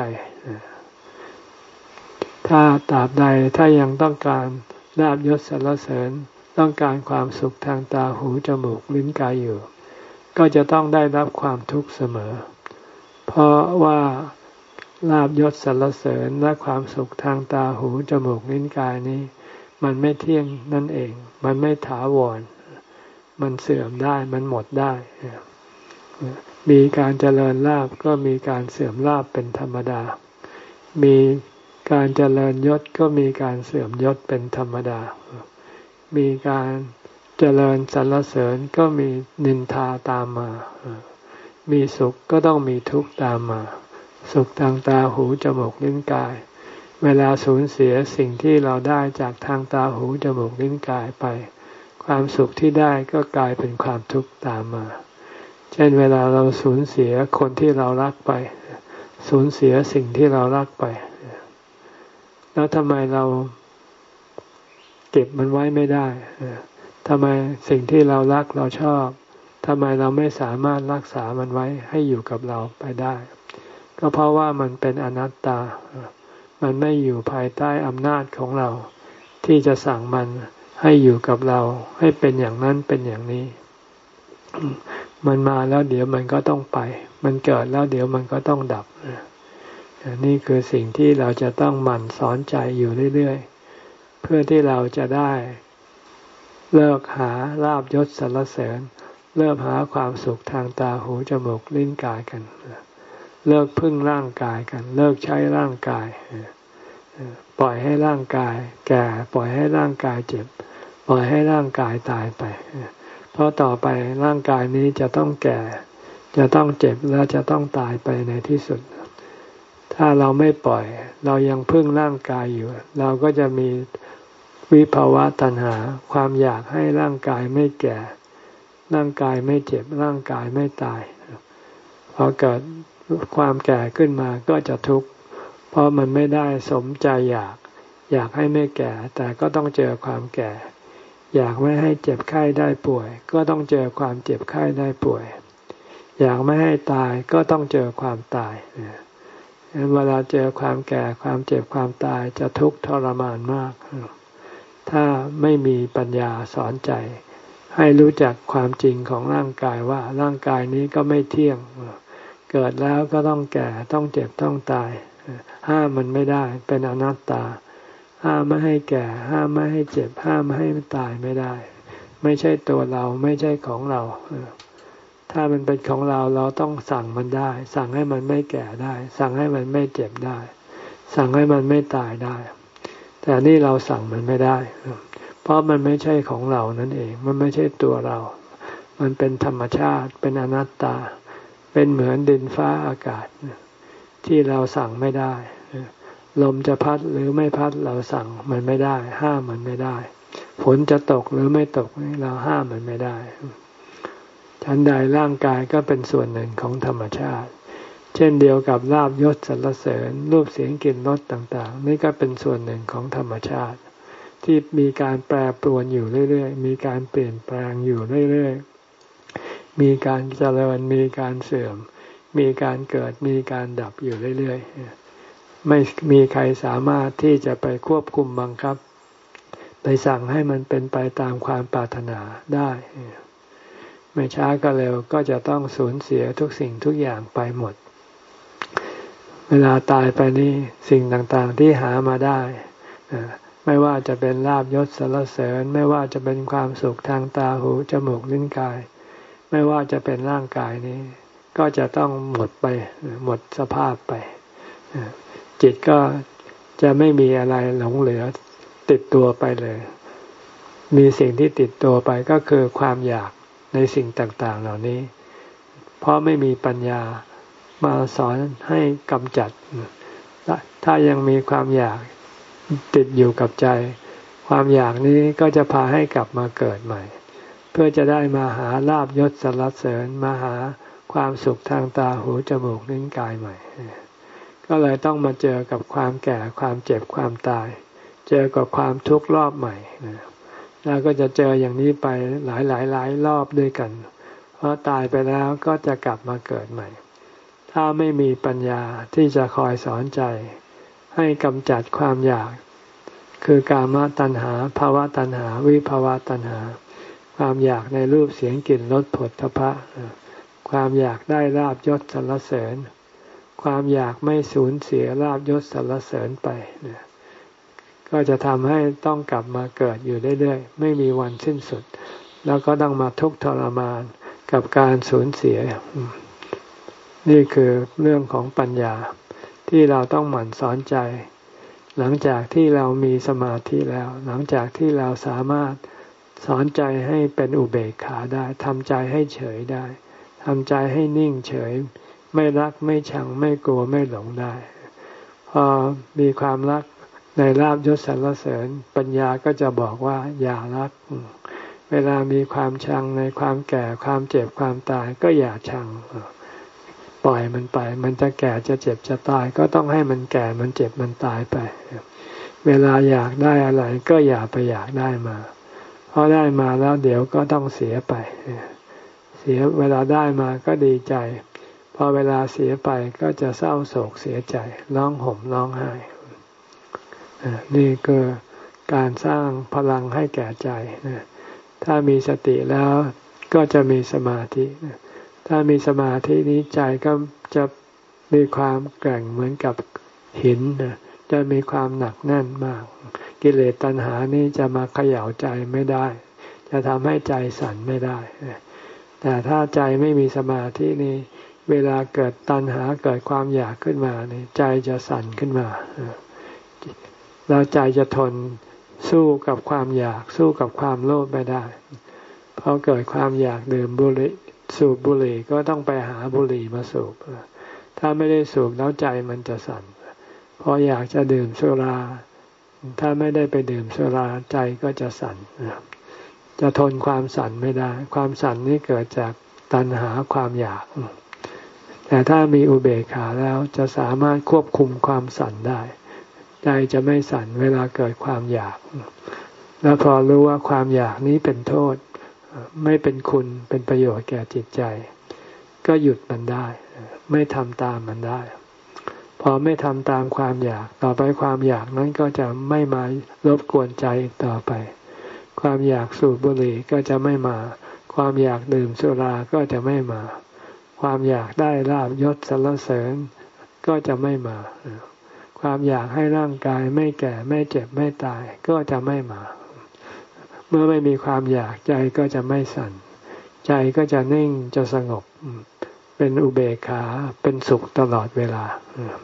ถ้าตราบใดถ้ายังต้องการลาภยศสรรเสริญต้องการความสุขทางตาหูจมูกลิ้นกายอยู่ก็จะต้องได้รับความทุกข์เสมอเพราะว่าลาภยศสรรเสริญและความสุขทางตาหูจมูกลิ้นกายนี้มันไม่เที่ยงนั่นเองมันไม่ถาวรมันเสื่อมได้มันหมดได้มีการเจริญลาภก็มีการเสื่อมลาภเป็นธรรมดามีการเจริญยศก็มีการเสื่อมยศเป็นธรรมดามีการเจริญสรรเสริญก็มีนินทาตามมามีสุขก็ต้องมีทุกข์ตามมาสุขทางตาหูจมูกลิ้นกายเวลาสูญเสียสิ่งที่เราได้จากทางตาหูจมูกลิ้นกายไปความสุขที่ได้ก็กลายเป็นความทุกข์ตามมาเช่นเวลาเราสูญเสียคนที่เรารักไปสูญเสียสิ่งที่เรารักไปแล้วทำไมเราเก็บมันไว้ไม่ได้ทำไมสิ่งที่เรารักเราชอบทำไมเราไม่สามารถรักษามันไว้ให้อยู่กับเราไปได้ก็เพราะว่ามันเป็นอนัตตามันไม่อยู่ภายใต้อำนาจของเราที่จะสั่งมันให้อยู่กับเราให้เป็นอย่างนั้นเป็นอย่างนี้มันมาแล้วเดี๋ยวมันก็ต้องไปมันเกิดแล้วเดี๋ยวมันก็ต้องดับนี่คือสิ่งที่เราจะต้องหมั่นสอนใจอยู่เรื่อยๆเพื่อที่เราจะได้เลิกหาลาภยศสรรเสริญเลิกหาความสุขทางตาหูจมูกลิ้นกายกันเลิกพึ่งร่างกายกันเลิกใช้ร่างกายปล่อยให้ร่างกายแก่ปล่อยให้ร่างกายเจ็บปล่อยให้ร่างกายตายไปเพราะต่อไปร่างกายนี้จะต้องแก่จะต้องเจ็บและจะต้องตายไปในที่สุดถ้าเราไม่ปล่อยเรายังพึ่งร่างกายอยู่เราก็จะมีวิภาวะตัณหาความอยากให้ร่างกายไม่แก่ร่างกายไม่เจ็บร่างกายไม่ตายพอเกิดความแก่ขึ้นมาก็จะทุกข์เพราะมันไม่ได้สมใจอยากอยากให้ไม่แก่แต่ก็ต้องเจอความแก่อยากไม่ให้เจ็บไข้ได้ป่วยก็ต้องเจอความเจ็บไข้ได้ป่วยอยากไม่ให้ตายก็ต้องเจอความตายเวลาเจอความแก่ความเจ็บความตายจะทุกข์ทรมานมากถ้าไม่มีปัญญาสอนใจให้รู้จักความจริงของร่างกายว่าร่างกายนี้ก็ไม่เที่ยงเกิดแล้วก็ต้องแก่ต้องเจ็บต้องตายห้ามมันไม่ได้เป็นอนัตตาห้ามไม่ให้แก่ห้ามไม่ให้เจ็บห้ามไม่ให้ตายไม่ได้ไม่ใช่ตัวเราไม่ใช่ของเราถ้ามันเป็นของเราเราต้องสั่งมันได้สั่งให้มันไม่แก่ได้สั่งให้มันไม่เจ็บได้สั่งให้มันไม่ตายได้แต่นี่เราสั่งมันไม่ได้เพราะมันไม่ใช่ของเรานั่นเองมันไม่ใช่ตัวเรามันเป็นธรรมชาติเป็นอนัตตาเป็นเหมือนดินฟ้าอากาศที่เราสั่งไม่ได้ลมจะพัดหรือไม่พัดเราสั่งมันไม่ได้ห้ามมันไม่ได้ฝนจะตกหรือไม่ตกเราห้ามมันไม่ได้ฉันใดร่างกายก็เป็นส่วนหนึ่งของธรรมชาติเช่นเดียวกับลาภยศสรรเสริญรูปเสียงกลิ่นรสต่างๆนี่ก็เป็นส่วนหนึ่งของธรรมชาติที่มีการแปรปรวนอยู่เรื่อยๆมีการเปลี่ยนแปลงอยู่เรื่อยๆมีการเจริญมีการเสื่อมมีการเกิดมีการดับอยู่เรื่อยๆไม่มีใครสามารถที่จะไปควบคุมบังคับไปสั่งให้มันเป็นไปตามความปรารถนาได้ไม่ช้าก็เร็วก็จะต้องสูญเสียทุกสิ่งทุกอย่างไปหมดเวลาตายไปนี่สิ่งต่างๆที่หามาได้ไม่ว่าจะเป็นลาภยศสรรเสริญไม่ว่าจะเป็นความสุขทางตาหูจมูกลิ้นกายไม่ว่าจะเป็นร่างกายนี้ก็จะต้องหมดไปหมดสภาพไปจิตก็จะไม่มีอะไรหลงเหลือติดตัวไปเลยมีสิ่งที่ติดตัวไปก็คือความอยากในสิ่งต่างๆเหล่านี้เพราะไม่มีปัญญามาสอนให้กำจัดถ้ายังมีความอยากติดอยู่กับใจความอยากนี้ก็จะพาให้กลับมาเกิดใหม่เพื่อจะได้มาหาลาภยศสรรเสริญมาหาความสุขทางตาหูจมูกลิ้นกายใหม่ก็เลยต้องมาเจอกับความแก่ความเจ็บความตายเจอกับความทุกข์รอบใหม่แล้วก็จะเจออย่างนี้ไปหลายหลายหลายรอบด้วยกันเพราะตายไปแล้วก็จะกลับมาเกิดใหม่ถ้าไม่มีปัญญาที่จะคอยสอนใจให้กำจัดความอยากคือกามตัณหาภาวะตัณหาวิภาวะตัณหาความอยากในรูปเสียงกลิ่นรสผลทพะความอยากได้ลาภยศสรรเสริญความอยากไม่สูญเสียลาภยศสรรเสริญไปก็จะทำให้ต้องกลับมาเกิดอยู่เรื่อยๆไม่มีวันสิ้นสุดแล้วก็ต้องมาทุกข์ทรมานกับการสูญเสียนี่คือเรื่องของปัญญาที่เราต้องหมั่นสอนใจหลังจากที่เรามีสมาธิแล้วหลังจากที่เราสามารถสอนใจให้เป็นอุเบกขาได้ทำใจให้เฉยได้ทำใจให้นิ่งเฉยไม่รักไม่ชังไม่กลัวไม่หลงได้พอมีความรักในลาภยศสรรเสริญปัญญาก็จะบอกว่าอย่ารักเวลามีความชังในความแก่ความเจ็บความตายก็อย่าชังปล่อยมันไปมันจะแก่จะเจ็บจะตายก็ต้องให้มันแก่มันเจ็บมันตายไปเวลาอยากได้อะไรก็อย่าไปอยากได้มาเพราะได้มาแล้วเดี๋ยวก็ต้องเสียไปเสียเวลาได้มาก็ดีใจพอเวลาเสียไปก็จะเศร้าโศกเสียใจร้องห่มร้องไห้นี่คือการสร้างพลังให้แก่ใจถ้ามีสติแล้วก็จะมีสมาธิถ้ามีสมาธินี้ใจก็จะมีความแกร่งเหมือนกับหินจะมีความหนักแน่นมากกิเลสตัณหานี้จะมาเขย่าใจไม่ได้จะทำให้ใจสั่นไม่ได้แต่ถ้าใจไม่มีสมาธินี้เวลาเกิดตัณหาเกิดความอยากขึ้นมานี่ใจจะสั่นขึ้นมาแล้วใจจะทนสู้กับความอยากสู้กับความโลภไม่ได้พอเกิดความอยากดื่มบุหรี่สูบบุหรี่ก็ต้องไปหาบุหรี่มาสูบถ้าไม่ได้สูบแล้วใจมันจะสั่นพออยากจะดื่มสุราถ้าไม่ได้ไปดื่มสุราใจก็จะสั่นจะทนความสั่นไม่ได้ความสั่นนี้เกิดจากตัณหาความอยากแต่ถ้ามีอุเบกขาแล้วจะสามารถควบคุมความสั่นได้ใจจะไม่สั่นเวลาเกิดความอยากแล้วพอรู้ว่าความอยากนี้เป็นโทษไม่เป็นคุณเป็นประโยชน์แก่จิตใจก็หยุดมันได้ไม่ทำตามมันได้พอไม่ทำตามความอยากต่อไปความอยากนั้นก็จะไม่มารบกวนใจต่อไปความอยากสูบบุหรี่ก็จะไม่มาความอยากดื่มสุราก็จะไม่มาความอยากได้ลาภยศสรรเสริญก็จะไม่มาความอยากให้ร่างกายไม่แก่ไม่เจ็บไม่ตายก็จะไม่มาเมื่อไม่มีความอยากใจก็จะไม่สั่นใจก็จะนิ่งจะสงบเป็นอุเบกขาเป็นสุขตลอดเวลา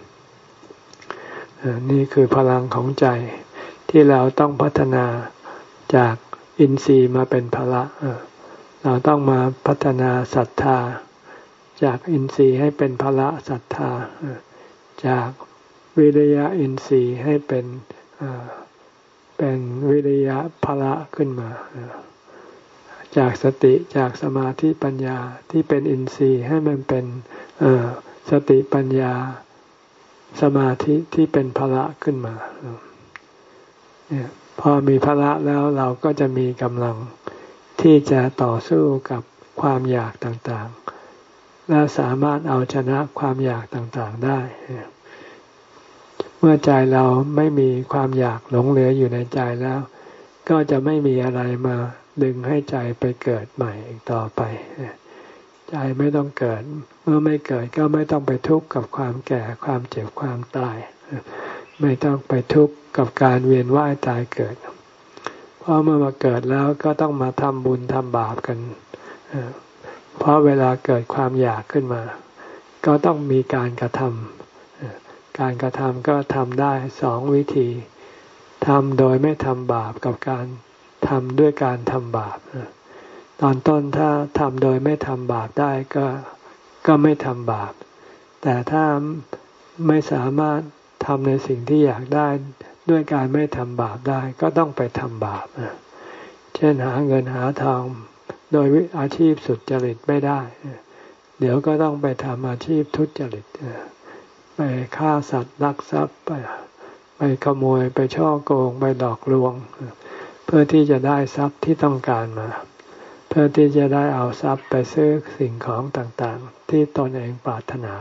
นี่คือพลังของใจที่เราต้องพัฒนาจากอินทรีย์มาเป็นพละเราต้องมาพัฒนาศรัทธาจากอินทรีย์ให้เป็นพละศรัทธาจากวิริยะอินทรีย์ให้เป็นเป็นวิริยะพละขึ้นมาจากสติจากสมาธิปัญญาที่เป็นอินทรีย์ให้มันเป็นสติปัญญาสมาธิที่เป็นพละขึ้นมาเนี่ยพอมีพละแล้วเราก็จะมีกำลังที่จะต่อสู้กับความอยากต่างๆและสามารถเอาชนะความอยากต่างๆได้เมื่อใจเราไม่มีความอยากหลงเหลืออยู่ในใจแล้วก็จะไม่มีอะไรมาดึงให้ใจไปเกิดใหม่อีกต่อไปใจไม่ต้องเกิดเมื่อไม่เกิดก็ไม่ต้องไปทุกข์กับความแก่ความเจ็บความตายไม่ต้องไปทุกข์กับการเวียนว่ายตายเกิดเพราะเมื่อมาเกิดแล้วก็ต้องมาทำบุญทำบาปกันเพราะเวลาเกิดความอยากขึ้นมาก็ต้องมีการกระทำการกระทำก็ทำได้สองวิธีทำโดยไม่ทำบาปกับการทำด้วยการทำบาปตอนต้นถ้าทำโดยไม่ทำบาปได้ก็ก็ไม่ทำบาปแต่ถ้าไม่สามารถทำในสิ่งที่อยากได้ด้วยการไม่ทำบาปได้ก็ต้องไปทำบาปเช่นหาเงินหาทองโดยอาชีพสุจริตไม่ได้เดี๋ยวก็ต้องไปทำอาชีพทุจริตไปฆ่าสัตว์ลักทรัพย์ไปไปขโมยไปฉ้อโกงไปหลอกลวงเพื่อที่จะได้ทรัพย์ที่ต้องการมาเพื่อที่จะได้เอาทรัพย์ไปซื้อสิ่งของต่างๆที่ตนเองปรารถนา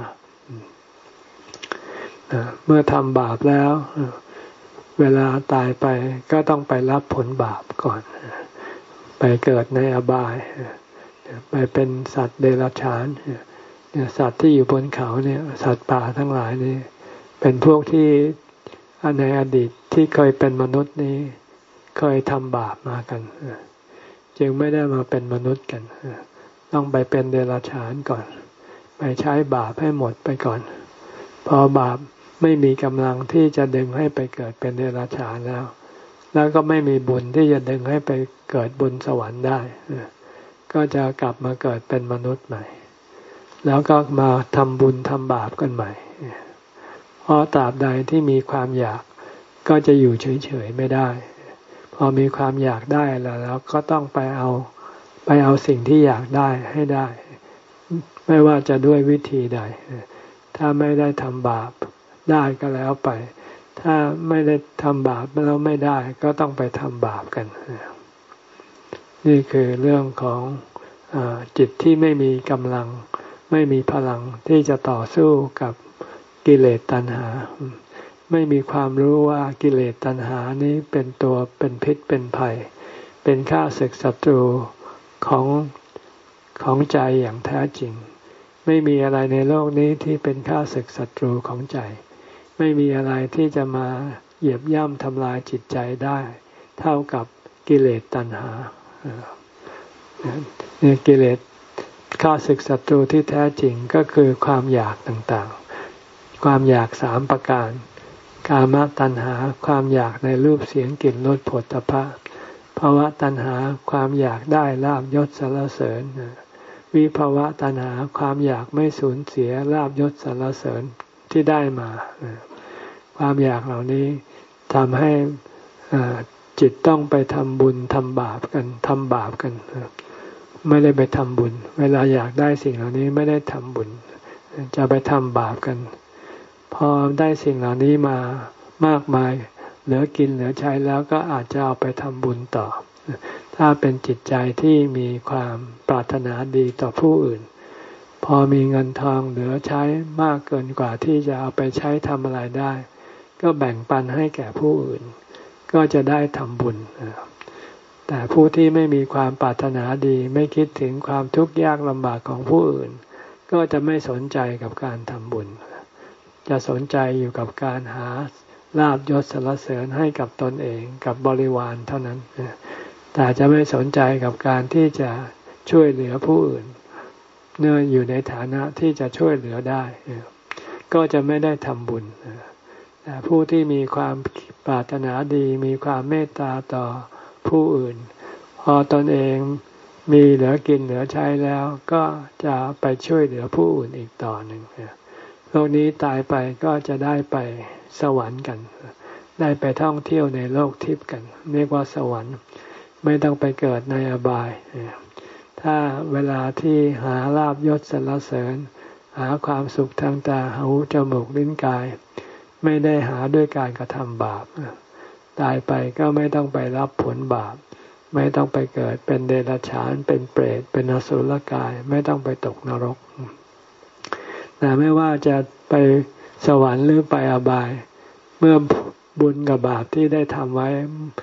เมื่อทำบาปแล้วเวลาตายไปก็ต้องไปรับผลบาปก่อนไปเกิดในอบายไปเป็นสัตว์เดรัจฉานสัตว์ที่อยู่บนเขาเนี่ยสัตว์ป่าทั้งหลายนี่เป็นพวกที่ในอดีตที่เคยเป็นมนุษย์นี้เคยทำบาปมากันจึงไม่ได้มาเป็นมนุษย์กันต้องไปเป็นเดรัจฉานก่อนไปใช้บาปให้หมดไปก่อนพอบาปไม่มีกำลังที่จะดึงให้ไปเกิดเป็นเดรัจฉานแล้วแล้วก็ไม่มีบุญที่จะดึงให้ไปเกิดบุญสวรรค์ได้ก็จะกลับมาเกิดเป็นมนุษย์ใหม่แล้วก็มาทำบุญทำบาปกันใหม่เพราะตราบใดที่มีความอยากก็จะอยู่เฉยๆไม่ได้พอมีความอยากได้แล้วแล้วก็ต้องไปเอาไปเอาสิ่งที่อยากได้ให้ได้ไม่ว่าจะด้วยวิธีใดถ้าไม่ได้ทำบาปได้ก็แล้วไปถ้าไม่ได้ทำบาปแล้วไม่ได้ก็ต้องไปทำบาปกันนี่คือเรื่องของจิตที่ไม่มีกำลังไม่มีพลังที่จะต่อสู้กับกิเลสตัณหาไม่มีความรู้ว่ากิเลสตัณหานี้เป็นตัวเป็นพิษเป็นภัยเป็นข้าศึกศัตรูของของใจอย่างแท้จริงไม่มีอะไรในโลกนี้ที่เป็นข้าศึกศัตรูของใจไม่มีอะไรที่จะมาเหยียบย่ำทำลายจิตใจได้เท่ากับกิเลสตัณหาเนี่ยกิเลสข้าศึกศัตรูที่แท้จริงก็คือความอยากต่างๆความอยากสามประการกามตัณหาความอยากในรูปเสียงกลิ่นรสโผฏฐัพพะภวตัณหาความอยากได้ลาภยศสรรเสริญวิภวตัณหาความอยากไม่สูญเสียลาภยศสรรเสริญที่ได้มาความอยากเหล่านี้ทำให้จิตต้องไปทำบุญทำบาปกันทำบาปกันไม่ได้ไปทำบุญเวลาอยากได้สิ่งเหล่านี้ไม่ได้ทำบุญจะไปทำบาปกันพอได้สิ่งเหล่านี้มามากมายเหลือกินเหลือใช้แล้วก็อาจจะเอาไปทำบุญต่อถ้าเป็นจิตใจที่มีความปรารถนาดีต่อผู้อื่นพอมีเงินทองเหลือใช้มากเกินกว่าที่จะเอาไปใช้ทำอะไรได้ก็แบ่งปันให้แก่ผู้อื่นก็จะได้ทำบุญแต่ผู้ที่ไม่มีความปรารถนาดีไม่คิดถึงความทุกข์ยากลำบากของผู้อื่นก็จะไม่สนใจกับการทำบุญจะสนใจอยู่กับการหาลาภยศสรรเสริญให้กับตนเองกับบริวารเท่านั้นแต่จะไม่สนใจกับการที่จะช่วยเหลือผู้อื่นเนื่องอยู่ในฐานะที่จะช่วยเหลือได้ก็จะไม่ได้ทำบุญแต่ผู้ที่มีความปรารถนาดีมีความเมตตาต่อผู้อื่นพอตนเองมีเหลือกินเหลือใช้แล้วก็จะไปช่วยเหลือผู้อื่นอีกต่อหนึ่งโลกนี้ตายไปก็จะได้ไปสวรรค์กันได้ไปท่องเที่ยวในโลกทิพย์กันเรียกว่าสวรรค์ไม่ต้องไปเกิดในอบายถ้าเวลาที่หาลาภยศสรรเสริญหาความสุขทางตาหูจมูกลิ้นกายไม่ได้หาด้วยการกระทำบาปตายไปก็ไม่ต้องไปรับผลบาปไม่ต้องไปเกิดเป็นเดรัจฉานเป็นเปรตเป็นอสุรกายไม่ต้องไปตกนรกแต่ไม่ว่าจะไปสวรรค์หรือไปอบายเมื่อบุญกับบาปที่ได้ทำไว้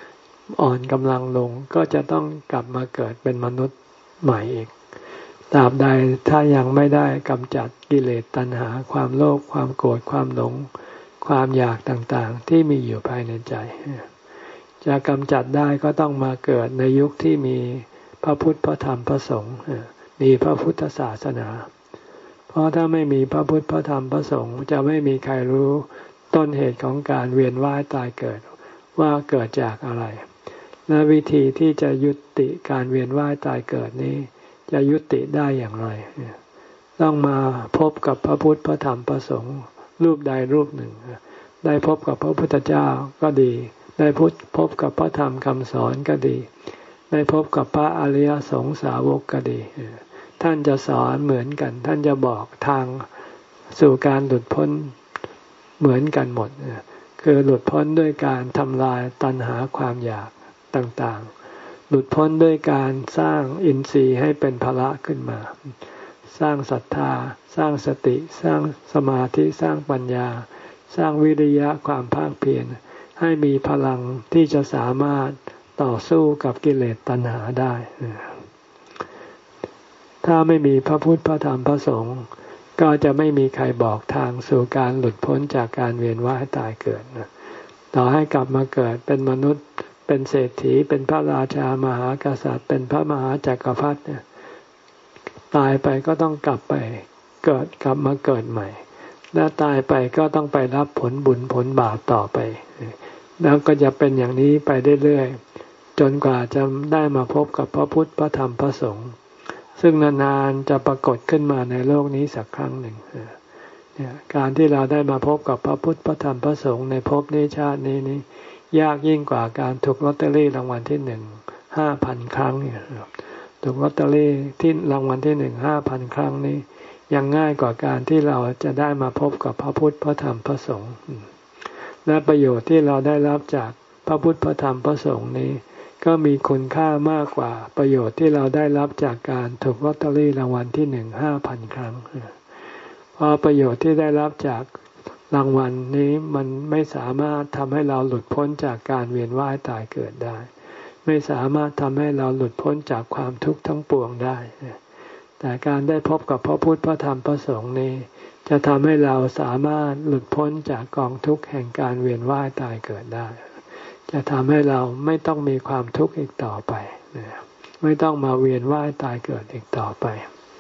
อ่อนกำลังลงก็จะต้องกลับมาเกิดเป็นมนุษย์ใหม่อีกตราบใดถ้ายังไม่ได้กำจัดกิเลสตัณหาความโลภความโกรธความหลงความอยากต่างๆที่มีอยู่ภายในใจจะกำจัดได้ก็ต้องมาเกิดในยุคที่มีพระพุทธพระธรรมพระสงฆ์มีพระพุทธศาสนาเพราะถ้าไม่มีพระพุทธพระธรรมพระสงฆ์จะไม่มีใครรู้ต้นเหตุของการเวียนว่ายตายเกิดว่าเกิดจากอะไรและวิธีที่จะยุติการเวียนว่ายตายเกิดนี้จะยุติได้อย่างไรต้องมาพบกับพระพุทธพระธรรมพระสงฆ์รูปใดรูปหนึ่งได้พบกับพระพุทธเจ้าก็ดีได้พบพบกับพระธรรมคำสอนก็ดีได้พบกับพระอริยสงสาวกก็ดีท่านจะสอนเหมือนกันท่านจะบอกทางสู่การหลุดพ้นเหมือนกันหมดคือหลุดพ้นด้วยการทำลายตัณหาความอยากต่างๆหลุดพ้นด้วยการสร้างอินทรีย์ให้เป็นพละขึ้นมาสร้างศรัทธาสร้างสติสร้างสมาธิสร้างปัญญาสร้างวิริยะความภาคเพียรให้มีพลังที่จะสามารถต่อสู้กับกิเลสตัณหาได้ถ้าไม่มีพระพุทธพระธรรมพระสงฆ์ก็จะไม่มีใครบอกทางสู่การหลุดพ้นจากการเวียนว่ายตายเกิดต่อให้กลับมาเกิดเป็นมนุษย์เป็นเศรษฐีเป็นพระราชามหากษัตริย์เป็นพระมหาจักรพรรดิเนี่ยตายไปก็ต้องกลับไปเกิดกลับมาเกิดใหม่แล้วตายไปก็ต้องไปรับผลบุญผลบาปต่อไปแล้วก็จะเป็นอย่างนี้ไปเรื่อยๆจนกว่าจะได้มาพบกับพระพุทธพระธรรมพระสงฆ์ซึ่งนานๆจะปรากฏขึ้นมาในโลกนี้สักครั้งหนึ่งการที่เราได้มาพบกับพระพุทธพระธรรมพระสงฆ์ในภพนี้ชาตินี้นี้ยากยิ่งกว่าการถูกลอตเตอรี่รางวัลที่หนึ่งห้าพันครั้งเนี่ยถูกลอตเตอรี่ที่รางวัลที่หนึ่งห้าพันครั้งนี้ยังง่ายกว่าการที่เราจะได้มาพบกับพระพุทธพระธรรมพระสงฆ์และประโยชน์ที่เราได้รับจากพระพุทธพระธรรมพระสงฆ์นี้ก็มีคุณค่ามากกว่าประโยชน์ที่เราได้รับจากการถูกลอตเตอรี่รางวัลที่หนึ่งห้าพันครั้งเพราะประโยชน์ที่ได้รับจากรางวัลนี้มันไม่สามารถทำให้เราหลุดพ้นจากการเวียนว่ายตายเกิดได้ไม่สามารถทำให้เราหลุดพ้นจากความทุกข์ทั้งปวงได้แต่การได้พบกับพระพุทธพระธรรมพระสงฆ์นี้จะทำให้เราสามารถหลุดพ้นจากกองทุกข์แห่งการเวียนว่ายตายเกิดได้จะทำให้เราไม่ต้องมีความทุกข์อีกต่อไปไม่ต้องมาเวียนว่ายตายเกิดอีกต่อไป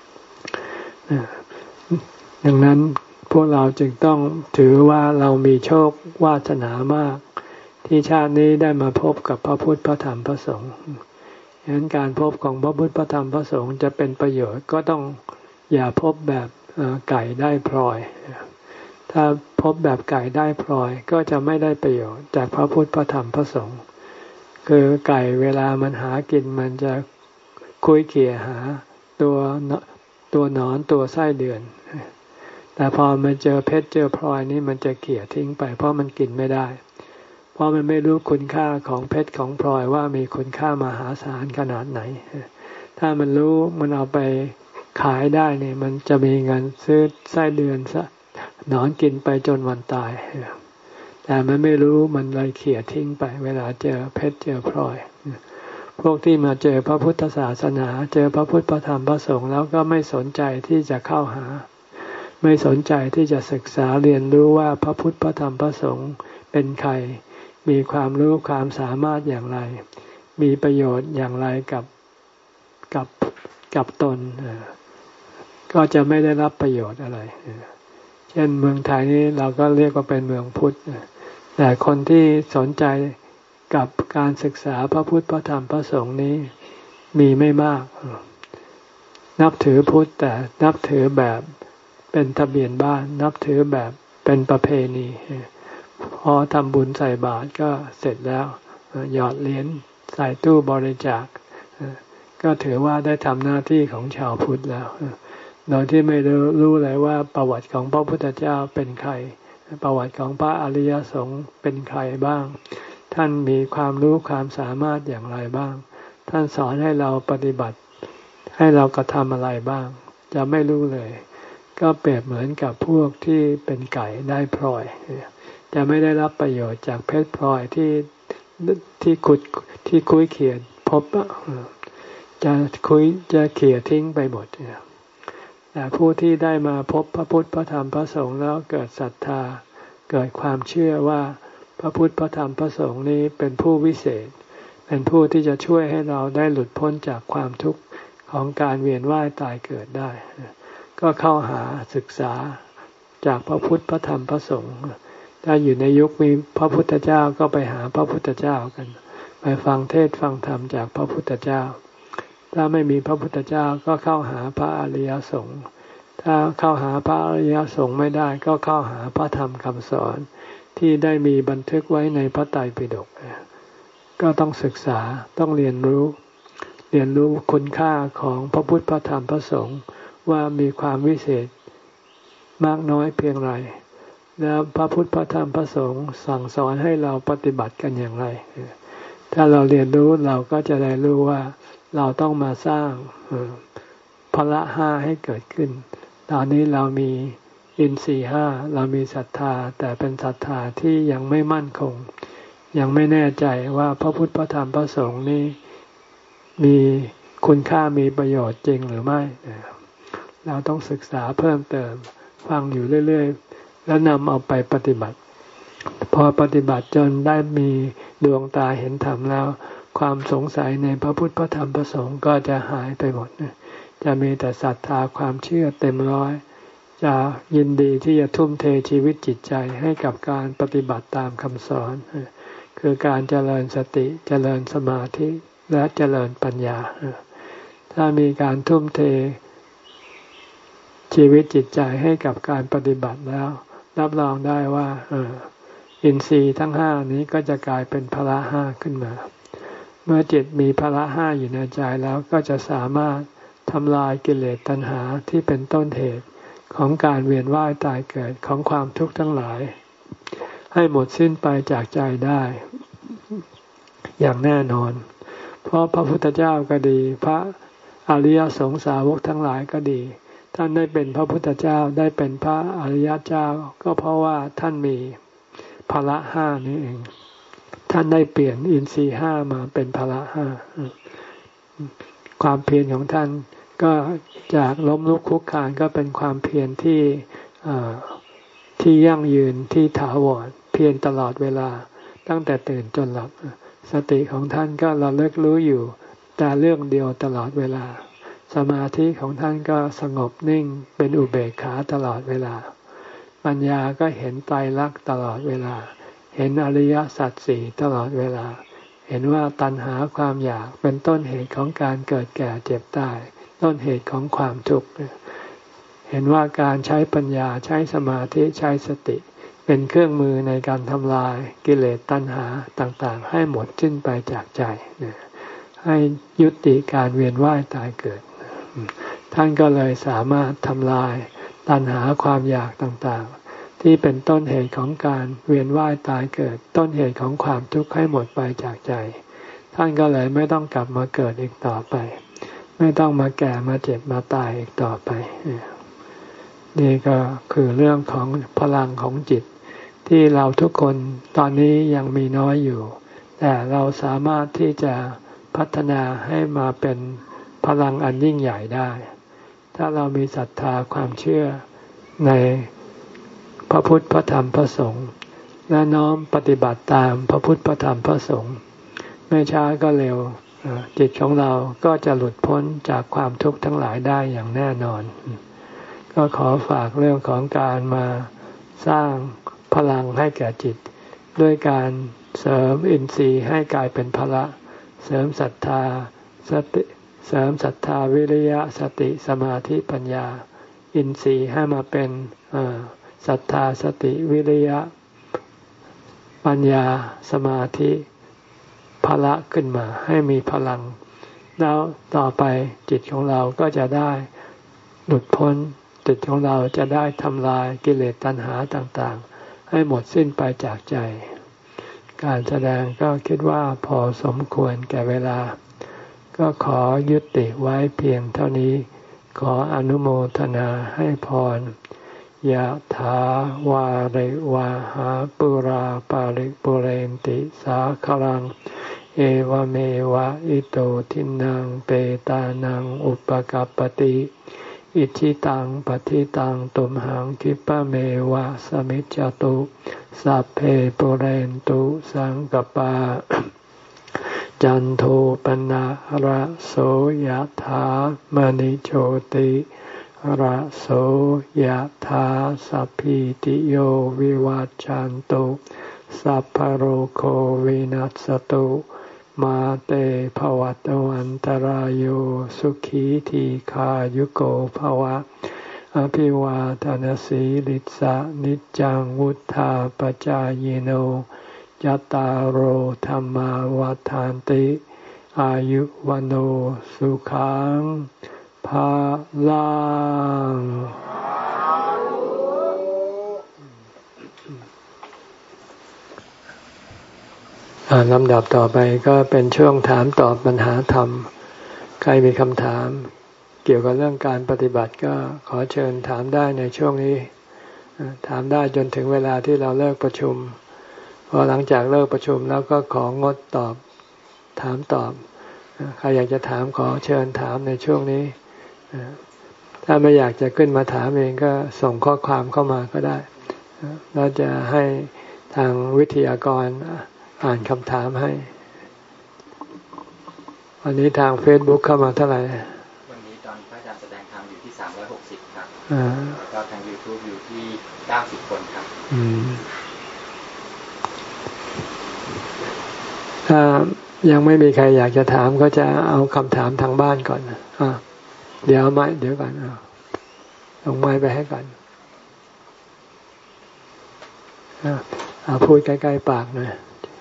ดังนั้นพวกเราจึงต้องถือว่าเรามีโชควาสนามากที่ชาตินี้ได้มาพบกับพระพุทธพระธรรมพระสงฆ์ฉะนั้นการพบของพระพุทธพระธรรมพระสงฆ์จะเป็นประโยชน์ก็ต้องอย่าพบแบบไก่ได้พลอยถ้าพบแบบไก่ได้พลอยก็จะไม่ได้ประโยชน์จากพระพุทธพระธรรมพระสงฆ์คือไก่เวลามันหากินมันจะคุยเขี่ยหาตัวตัวหนอนตัวไส้เดือนแต่พอมันเจอเพชรเจอพลอยนี่มันจะเขี่ยทิ้งไปเพราะมันกินไม่ได้เพราะมันไม่รู้คุณค่าของเพชรของพลอยว่ามีคุณค่ามหาศาลขนาดไหนถ้ามันรู้มันเอาไปขายได้เนี่ยมันจะมีเงินซื้อไส้เดือนซะหนอนกินไปจนวันตายแต่มันไม่รู้มันเลยเขี่ยทิ้งไปเวลาเจอเพชรเจอพลอยพวกที่มาเจอพระพุทธศาสนาเจอพระพุทธพระธรรมพระสงฆ์แล้วก็ไม่สนใจที่จะเข้าหาไม่สนใจที่จะศึกษาเรียนรู้ว่าพระพุทธพระธรรมพระสงฆ์เป็นใครมีความรู้ความสามารถอย่างไรมีประโยชน์อย่างไรกับกับกับตนก็จะไม่ได้รับประโยชน์อะไรเช่นเมืองไทยนี้เราก็เรียกว่าเป็นเมืองพุทธแต่คนที่สนใจกับการศึกษาพระพุทธพระธรรมพระสงฆ์นี้มีไม่มากนับถือพุทธแต่นับถือแบบเป็นทะเบียนบ้านนับถือแบบเป็นประเพณีพอทำบุญใส่บาตรก็เสร็จแล้วหยอดเหรียญใส่ตู้บริจาคก็ถือว่าได้ทำหน้าที่ของชาวพุทธแล้วโดยที่ไม่รู้รู้เลยว่าประวัติของพระพุทธเจ้าเป็นใครประวัติของพระอริยสงฆ์เป็นใครบ้างท่านมีความรู้ความสามารถอย่างไรบ้างท่านสอนให้เราปฏิบัติให้เรากระทำอะไรบ้างจะไม่รู้เลยก็เปรียบเหมือนกับพวกที่เป็นไก่ได้พลอยจะไม่ได้รับประโยชน์จากเพชรพลอยที่ที่ขุดที่คุยเขียนพบจะคุยจะเขี่ยทิ้งไปหมดแต่ผู้ที่ได้มาพบพระพุทธพระธรรมพระสงฆ์แล้วเกิดศรัทธาเกิดความเชื่อว่าพระพุทธพระธรรมพระสงฆ์นี้เป็นผู้วิเศษเป็นผู้ที่จะช่วยให้เราได้หลุดพ้นจากความทุกข์ของการเวียนว่ายตายเกิดได้ก็เข้าหาศึกษาจากพระพุทธพระธรรมพระสงฆ์ถ้าอยู่ในยุคมีพระพุทธเจ้าก็ไปหาพระพุทธเจ้ากันไปฟังเทศฟังธรรมจากพระพุทธเจ้าถ้าไม่มีพระพุทธเจ้าก็เข้าหาพระอริยสงฆ์ถ้าเข้าหาพระอริยสงฆ์ไม่ได้ก็เข้าหาพระธรรมคำสอนที่ได้มีบันทึกไว้ในพระไตรปิฎกก็ต้องศึกษาต้องเรียนรู้เรียนรู้คุณค่าของพระพุทธพระธรรมพระสงฆ์ว่ามีความวิเศษมากน้อยเพียงไรแล้วพระพุทธพระธรรมพระสงฆ์สั่งสอนให้เราปฏิบัติกันอย่างไรถ้าเราเรียนรู้เราก็จะได้รู้ว่าเราต้องมาสร้างพละห้าให้เกิดขึ้นตอนนี้เรามีอินทรีย์ห้าเรามีศรัทธาแต่เป็นศรัทธาที่ยังไม่มั่นคงยังไม่แน่ใจว่าพระพุทธพระธรรมพระสงฆ์นี้มีคุณค่ามีประโยชน์จริงหรือไม่เราต้องศึกษาเพิ่มเติมฟังอยู่เรื่อยๆแล้วนำเอาไปปฏิบัติพอปฏิบัติจนได้มีดวงตาเห็นธรรมแล้วความสงสัยในพระพุทธพระธรรมพระสงฆ์ก็จะหายไปหมดจะมีแต่ศรัทธาความเชื่อเต็มร้อยจะยินดีที่จะทุ่มเทชีวิตจิตใจให้กับการปฏิบัติตามคำสอนคือการเจริญสติเจริญสมาธิและเจริญปัญญาถ้ามีการทุ่มเทชีวิตจิตใจให้กับการปฏิบัติแล้วรับรองได้ว่าอินทรีย์ทั้งห้านี้ก็จะกลายเป็นพละห้าขึ้นมาเมื่อจิตมีพละห้าอยู่ในใจแล้วก็จะสามารถทำลายกิเลสตัณหาที่เป็นต้นเหตุของการเวียนว่ายตายเกิดของความทุกข์ทั้งหลายให้หมดสิ้นไปจากใจได้อย่างแน่นอนเพราะพระพุทธเจ้าก็ดีพระอริยสงสาวกทั้งหลายก็ดีท่านได้เป็นพระพุทธเจ้าได้เป็นพระอริยเจ้าก็เพราะว่าท่านมีพละห้านี้เองท่านได้เปลี่ยนอินทรีย์ห้ามาเป็นพละห้าความเพียรของท่านก็จากล้มลุกคลุกคลานก็เป็นความเพียรที่ที่ยั่งยืนที่ถาวรเพียรตลอดเวลาตั้งแต่ตื่นจนหลับสติของท่านก็ระลึกรู้อยู่แต่เรื่องเดียวตลอดเวลาสมาธิของท่านก็สงบนิ่งเป็นอุเบกขาตลอดเวลาปัญญาก็เห็นไตรลักษณ์ตลอดเวลาเห็นอริยสัจสี่ตลอดเวลาเห็นว่าตัณหาความอยากเป็นต้นเหตุของการเกิดแก่เจ็บตายต้นเหตุของความทุกข์เห็นว่าการใช้ปัญญาใช้สมาธิใช้สติเป็นเครื่องมือในการทำลายกิเลสตัณหาต่างๆให้หมดสิ้นไปจากใจให้ยุติการเวียนว่ายตายเกิดท่านก็เลยสามารถทำลายตัณหาความอยากต่างๆที่เป็นต้นเหตุของการเวียนว่ายตายเกิดต้นเหตุของความทุกข์ให้หมดไปจากใจท่านก็เลยไม่ต้องกลับมาเกิดอีกต่อไปไม่ต้องมาแก่มาเจ็บมาตายอีกต่อไปนี่ก็คือเรื่องของพลังของจิตที่เราทุกคนตอนนี้ยังมีน้อยอยู่แต่เราสามารถที่จะพัฒนาให้มาเป็นพลังอันยิ่งใหญ่ได้ถ้าเรามีศรัทธาความเชื่อในพระพุทธพระธรรมพระสงฆ์และน้อมปฏิบัติตามพระพุทธพระธรรมพระสงฆ์ไม่ช้าก็เร็วจิตของเราก็จะหลุดพ้นจากความทุกข์ทั้งหลายได้อย่างแน่นอนก็ขอฝากเรื่องของการมาสร้างพลังให้แก่จิตด้วยการเสริมอินทรีย์ให้กลายเป็นพละเสริมศรัทธาสติเสริมศรัทธาวิริยะสติสมาธิปัญญาอินทรีย์ให้มาเป็นศรัทธาสติวิริยะปัญญาสมาธิพละขึ้นมาให้มีพลังแล้วต่อไปจิตของเราก็จะได้หลุดพ้นจิตของเราจะได้ทำลายกิเลสตัณหาต่างๆให้หมดสิ้นไปจากใจการแสดงก็คิดว่าพอสมควรแก่เวลาก็ขอยุติไว้เพียงเท่านี้ขออนุโมทนาให้พรยะถาวาริวาหาปุราปาริปุเรนติสาคลังเอวเมวะอิโตทินังเปตานังอุปกัปปติอิชิตังปฏิตังตุมหังคิปะเมวะสมิจจตุสัพเพปุเรนตุสังกปาจันโทปนะระโสยธามณิโชติระโสยธาสัพพิติโยวิวัจจันตุสัพพโรโควินัสตุมาเตภวัตวันตรายโยสุขีทีขายุโกภวะอภิวาทานสีลิสะนิจังวุธาปจายโนยัตตารโอธรรมาวาทานติอายุวันโอสุขังภาลังลำดับต่อไปก็เป็นช่วงถามตอบปัญหาธรรมใครมีคำถามเกี่ยวกับเรื่องการปฏิบัติก็ขอเชิญถามได้ในช่วงนี้ถามได้จนถึงเวลาที่เราเลิกประชุมพอหลังจากเลิกประชุมแล้วก็ของดตอบถามตอบใครอยากจะถามขอเชิญถามในช่วงนี้ถ้าไม่อยากจะขึ้นมาถามเองก็ส่งข้อความเข้ามาก็ได้เราจะให้ทางวิทยากรอ่านคำถามให้วันนี้ทาง Facebook เข้ามาเท่าไหร่วันนี้ตอนพระอาจารย์แสดงธรรมอยู่ที่สามร้อยหกสิบครับแล้วก็ทาง YouTube อยู่ที่เก้าสิบคนครับถ้ายังไม่มีใครอยากจะถามก็จะเอาคำถามทางบ้านก่อนอ่ะเดี๋ยวไม้เดี๋ยวก่อนเอาไม้ไปให้ก่อนเอาพูดใกล้ๆปากหน่อย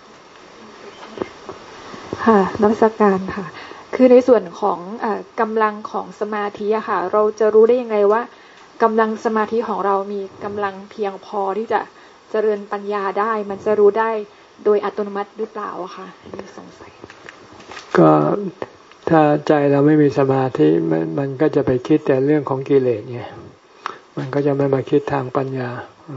ค่ะนมัสการค่ะคือในส่วนของเอ่อกำลังของสมาธิอะค่ะเราจะรู้ได้ยังไงว่ากำลังสมาธิของเรามีกำลังเพียงพอที่จะเจริญปัญญาได้มันจะรู้ได้โดยอัตโนมัติหรือเปล่าอะค่ะนี่สงสัยก็ถ้าใจเราไม่มีสมาธิมันมันก็จะไปคิดแต่เรื่องของกิเลสไงมันก็จะไม่มาคิดทางปัญญา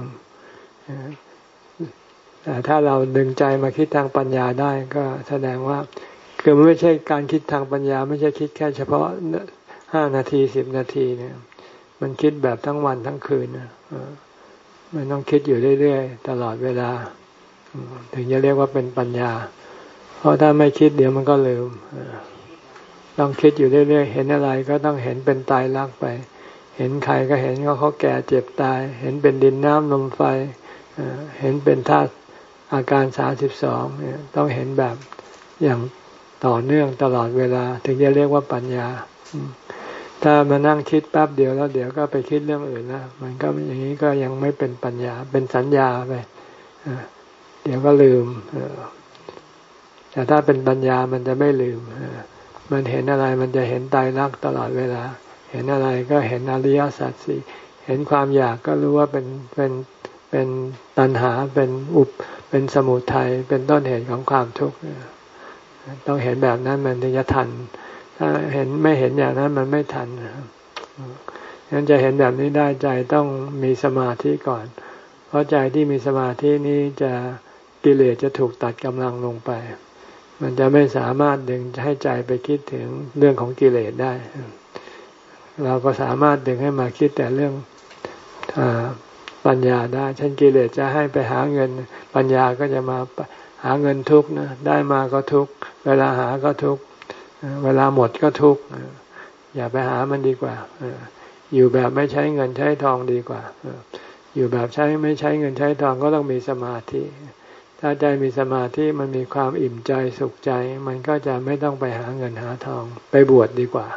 แต่ถ้าเราดึงใจมาคิดทางปัญญาได้ก็แสดงว่าคือมันไม่ใช่การคิดทางปัญญาไม่ใช่คิดแค่เฉพาะห้านาทีสิบนาทีเนี่ยมันคิดแบบทั้งวันทั้งคืนนะมันต้องคิดอยู่เรื่อยๆตลอดเวลาถึงจะเรียกว่าเป็นปัญญาเพราะถ้าไม่คิดเดี๋ยวมันก็ลืมต้องคิดอยู่เรื่อยๆเห็นอะไรก็ต้องเห็นเป็นตายรักไปเห็นใครก็เห็นว่าเขาแก่เจ็บตายเห็นเป็นดินน้ำลมไฟเห็นเป็นธาตุอาการสามสิบสองเนี่ยต้องเห็นแบบอย่างต่อเนื่องตลอดเวลาถึงจะเรียกว่าปัญญาถ้ามานั่งคิดแป๊บเดียวแล้วเดี๋ยวก็ไปคิดเรื่องอื่นแล้วมันก็อย่างนี้ก็ยังไม่เป็นปัญญาเป็นสัญญาไปเดี๋ยวก็ลืมแต่ถ้าเป็นปัญญามันจะไม่ลืมมันเห็นอะไรมันจะเห็นไตรลักษณ์ตลอดเวลาเห็นอะไรก็เห็นอริยสัจสี่เห็นความอยากก็รู้ว่าเป็นเป็นเป็นตัณหาเป็นอุปเป็นสมุทัยเป็นต้นเหตุของความทุกข์ต้องเห็นแบบนั้นมันถึงจะทันถ้าเห็นไม่เห็นอย่างนั้นมันไม่ทันงั้นจะเห็นแบบนี้ได้ใจต้องมีสมาธิก่อนเพราะใจที่มีสมาธินี้จะกิเลสจะถูกตัดกำลังลงไปมันจะไม่สามารถดึงให้ใจไปคิดถึงเรื่องของกิเลสได้เราก็สามารถดึงให้มาคิดแต่เรื่องปัญญาได้เช่นกิเลสจะให้ไปหาเงินปัญญาก็จะมาหาเงินทุกข์นะได้มาก็ทุกข์เวลาหาก็ทุกข์เวลาหมดก็ทุกข์อย่าไปหามันดีกว่าอยู่แบบไม่ใช้เงินใช้ทองดีกว่าอยู่แบบใช้ไม่ใช้เงินใช้ทองก็ต้องมีสมาธิถ้าใจมีสมาธิมันมีความอิ่มใจสุขใจมันก็จะไม่ต้องไปหาเงินหาทองไปบวชดีกว่า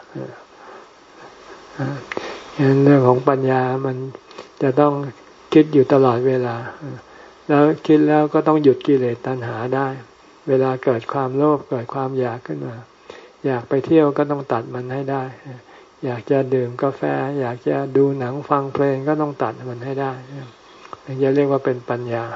เรื่องของปัญญามันจะต้องคิดอยู่ตลอดเวลาแล้วคิดแล้วก็ต้องหยุดกิเลสตัณหาได้เวลาเกิดความโลภเกิดความอยากขึ้นมาอยากไปเที่ยวก็ต้องตัดมันให้ได้อยากจะดื่มกาแฟอยากจะดูหนังฟังเพลงก็ต้องตัดมันให้ได้ถึงจะเรียกว่าเป็นปัญญา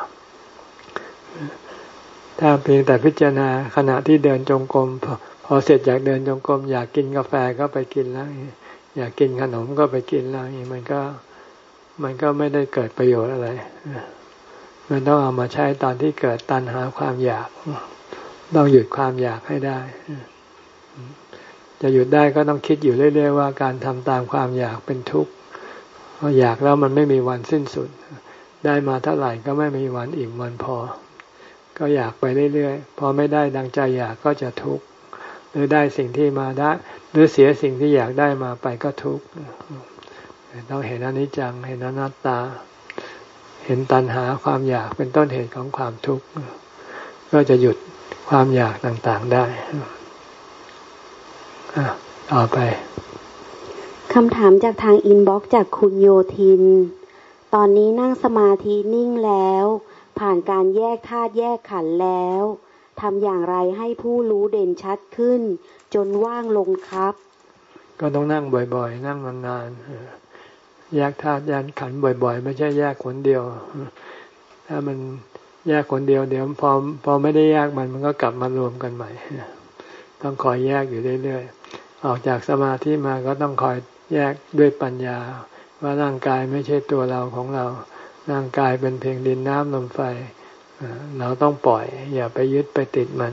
ถ้าเพียงแต่พิจารณาขณะที่เดินจงกรมพอพอเสร็จจากเดินจงกรมอยากกินกาแฟก็ไปกินแล้วอยากกินขนมก็ไปกินแล้วมันก็มันก็ไม่ได้เกิดประโยชน์อะไรมันต้องเอามาใช้ตอนที่เกิดตัณหาความอยากต้องหยุดความอยากให้ได้จะหยุดได้ก็ต้องคิดอยู่เรื่อยๆว่าการทำตามความอยากเป็นทุกข์เพราะอยากแล้วมันไม่มีวันสิ้นสุดได้มาเท่าไหร่ก็ไม่มีวันอิ่มวันพอก็อยากไปเรื่อยๆพอไม่ได้ดังใจอยากก็จะทุกข์หรือได้สิ่งที่มาได้หรือเสียสิ่งที่อยากได้มาไปก็ทุกข์ต้องเห็นอนิจจังเห็นอนัตตาเห็นตัณหาความอยากเป็นต้นเหตุของความทุกข์ก็จะหยุดความอยากต่างๆได้ต่อไปคำถามจากทางอินบ็อกซ์จากคุณโยทินตอนนี้นั่งสมาธินิ่งแล้วผ่านการแยกธาตุแยกขันธ์แล้วทำอย่างไรให้ผู้รู้เด่นชัดขึ้นจนว่างลงครับก็ต้องนั่งบ่อยๆนั่งนานๆแยกธาตุแยกขันธ์บ่อยๆไม่ใช่แยกคนเดียวถ้ามันแยกคนเดียวเดี๋ยวพอพอไม่ได้แยกมันมันก็กลับมารวมกันใหม่ต้องคอยแยกอยู่เรื่อยๆออกจากสมาธิมาก็ต้องคอยแยกด้วยปัญญาว่าร่างกายไม่ใช่ตัวเราของเราร่างกายเป็นเพียงดินน้ำลมไฟเราต้องปล่อยอย่าไปยึดไปติดมัน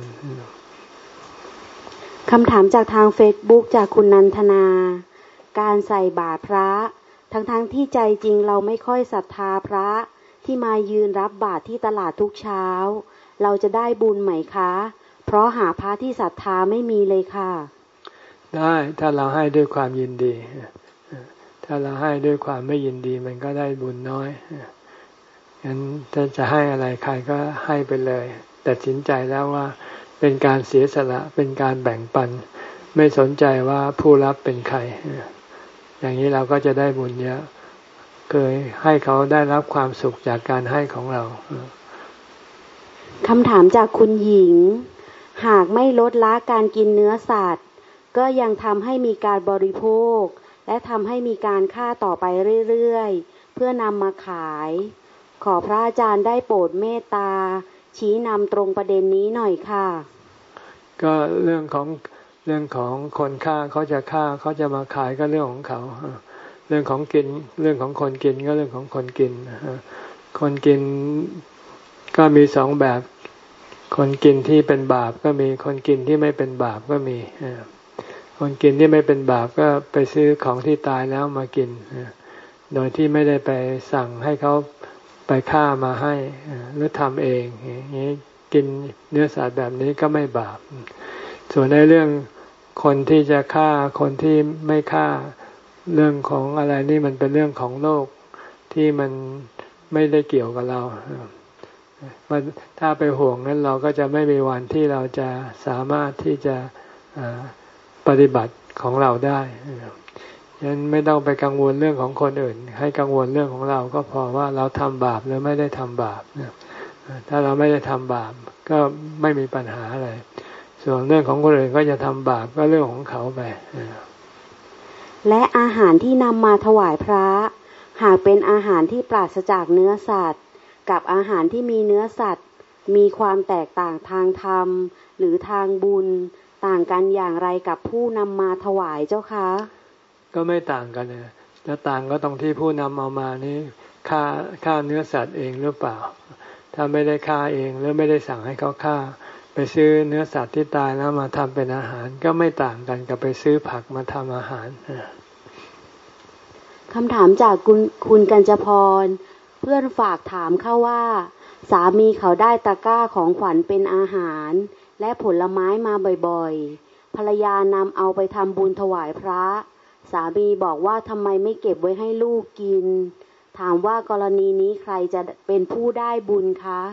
คำถามจากทาง Facebook จากคุณนันทนาการใส่บาตรพระทั้งๆ ท, ที่ใจจริงเราไม่ค่อยศรัทธาพระที่มายืนรับบาตรที่ตลาดทุกเช้าเราจะได้บุญไหมคะเพราะหาพระที่ศรัทธาไม่มีเลยค่ะได้ถ้าเราให้ด้วยความยินดีถ้าเราให้ด้วยความไม่ยินดีมันก็ได้บุญน้อยงั้นถ้าจะให้อะไรใครก็ให้ไปเลยตัดสินใจแล้วว่าเป็นการเสียสละเป็นการแบ่งปันไม่สนใจว่าผู้รับเป็นใครอย่างนี้เราก็จะได้บุญเยอะเคยให้เขาได้รับความสุขจากการให้ของเราคำถามจากคุณหญิงหากไม่ลดละการกินเนื้อสัตว์ก็ยังทำให้มีการบริโภคและทำให้มีการฆ่าต่อไปเรื่อยๆเพื่อนำมาขายขอพระอาจารย์ได้โปรดเมตตาชี้นำตรงประเด็นนี้หน่อยค่ะก็เรื่องของเรื่องของคนฆ่าเขาจะฆ่าเขาจะมาขายก็เรื่องของเขาเรื่องของกินเรื่องของคนกินก็เรื่องของคนกินคนกินก็มีสองแบบคนกินที่เป็นบาปก็มีคนกินที่ไม่เป็นบาปก็มีคนกินที่ไม่เป็นบาปก็ไปซื้อของที่ตายแล้วมากินโดยที่ไม่ได้ไปสั่งให้เขาไปฆ่ามาให้หรือทำเองอย่างนี้กินเนื้อสัตว์แบบนี้ก็ไม่บาปส่วนในเรื่องคนที่จะฆ่าคนที่ไม่ฆ่าเรื่องของอะไรนี่มันเป็นเรื่องของโลกที่มันไม่ได้เกี่ยวกับเราถ้าไปห่วงนั้นเราก็จะไม่มีวันที่เราจะสามารถที่จะปฏิบัติของเราได้ฉะนั้นไม่ต้องไปกังวลเรื่องของคนอื่นให้กังวลเรื่องของเราก็พอว่าเราทำบาปหรือไม่ได้ทำบาปถ้าเราไม่ได้ทำบาปก็ไม่มีปัญหาอะไรส่วนเรื่องของคนอื่นก็จะทำบาปก็เรื่องของเขาไปและอาหารที่นำมาถวายพระหากเป็นอาหารที่ปราศจากเนื้อสัตว์กับอาหารที่มีเนื้อสัตว์มีความแตกต่างทางธรรมหรือทางบุญต่างกันอย่างไรกับผู้นำมาถวายเจ้าคะก็ไม่ต่างกันนะแล้วต่างก็ตรงที่ผู้นำเอามานี้ฆ่าฆ่าเนื้อสัตว์เองหรือเปล่าถ้าไม่ได้ฆ่าเองหรือไม่ได้สั่งให้เขาฆ่าไปซื้อเนื้อสัตว์ที่ตายแล้วมาทำเป็นอาหารก็ไม่ต่างกันกับไปซื้อผักมาทำอาหารคำถามจากคุณคุณกัญจพรเพื่อนฝากถามเข้าว่าสามีเขาได้ตะกร้าของขวัญเป็นอาหารและผลไม้มาบ่อยๆภรรยานำเอาไปทำบุญถวายพระสามีบอกว่าทำไมไม่เก็บไว้ให้ลูกกินถามว่ากรณีนี้ใครจะเป็นผู้ได้บุญคะ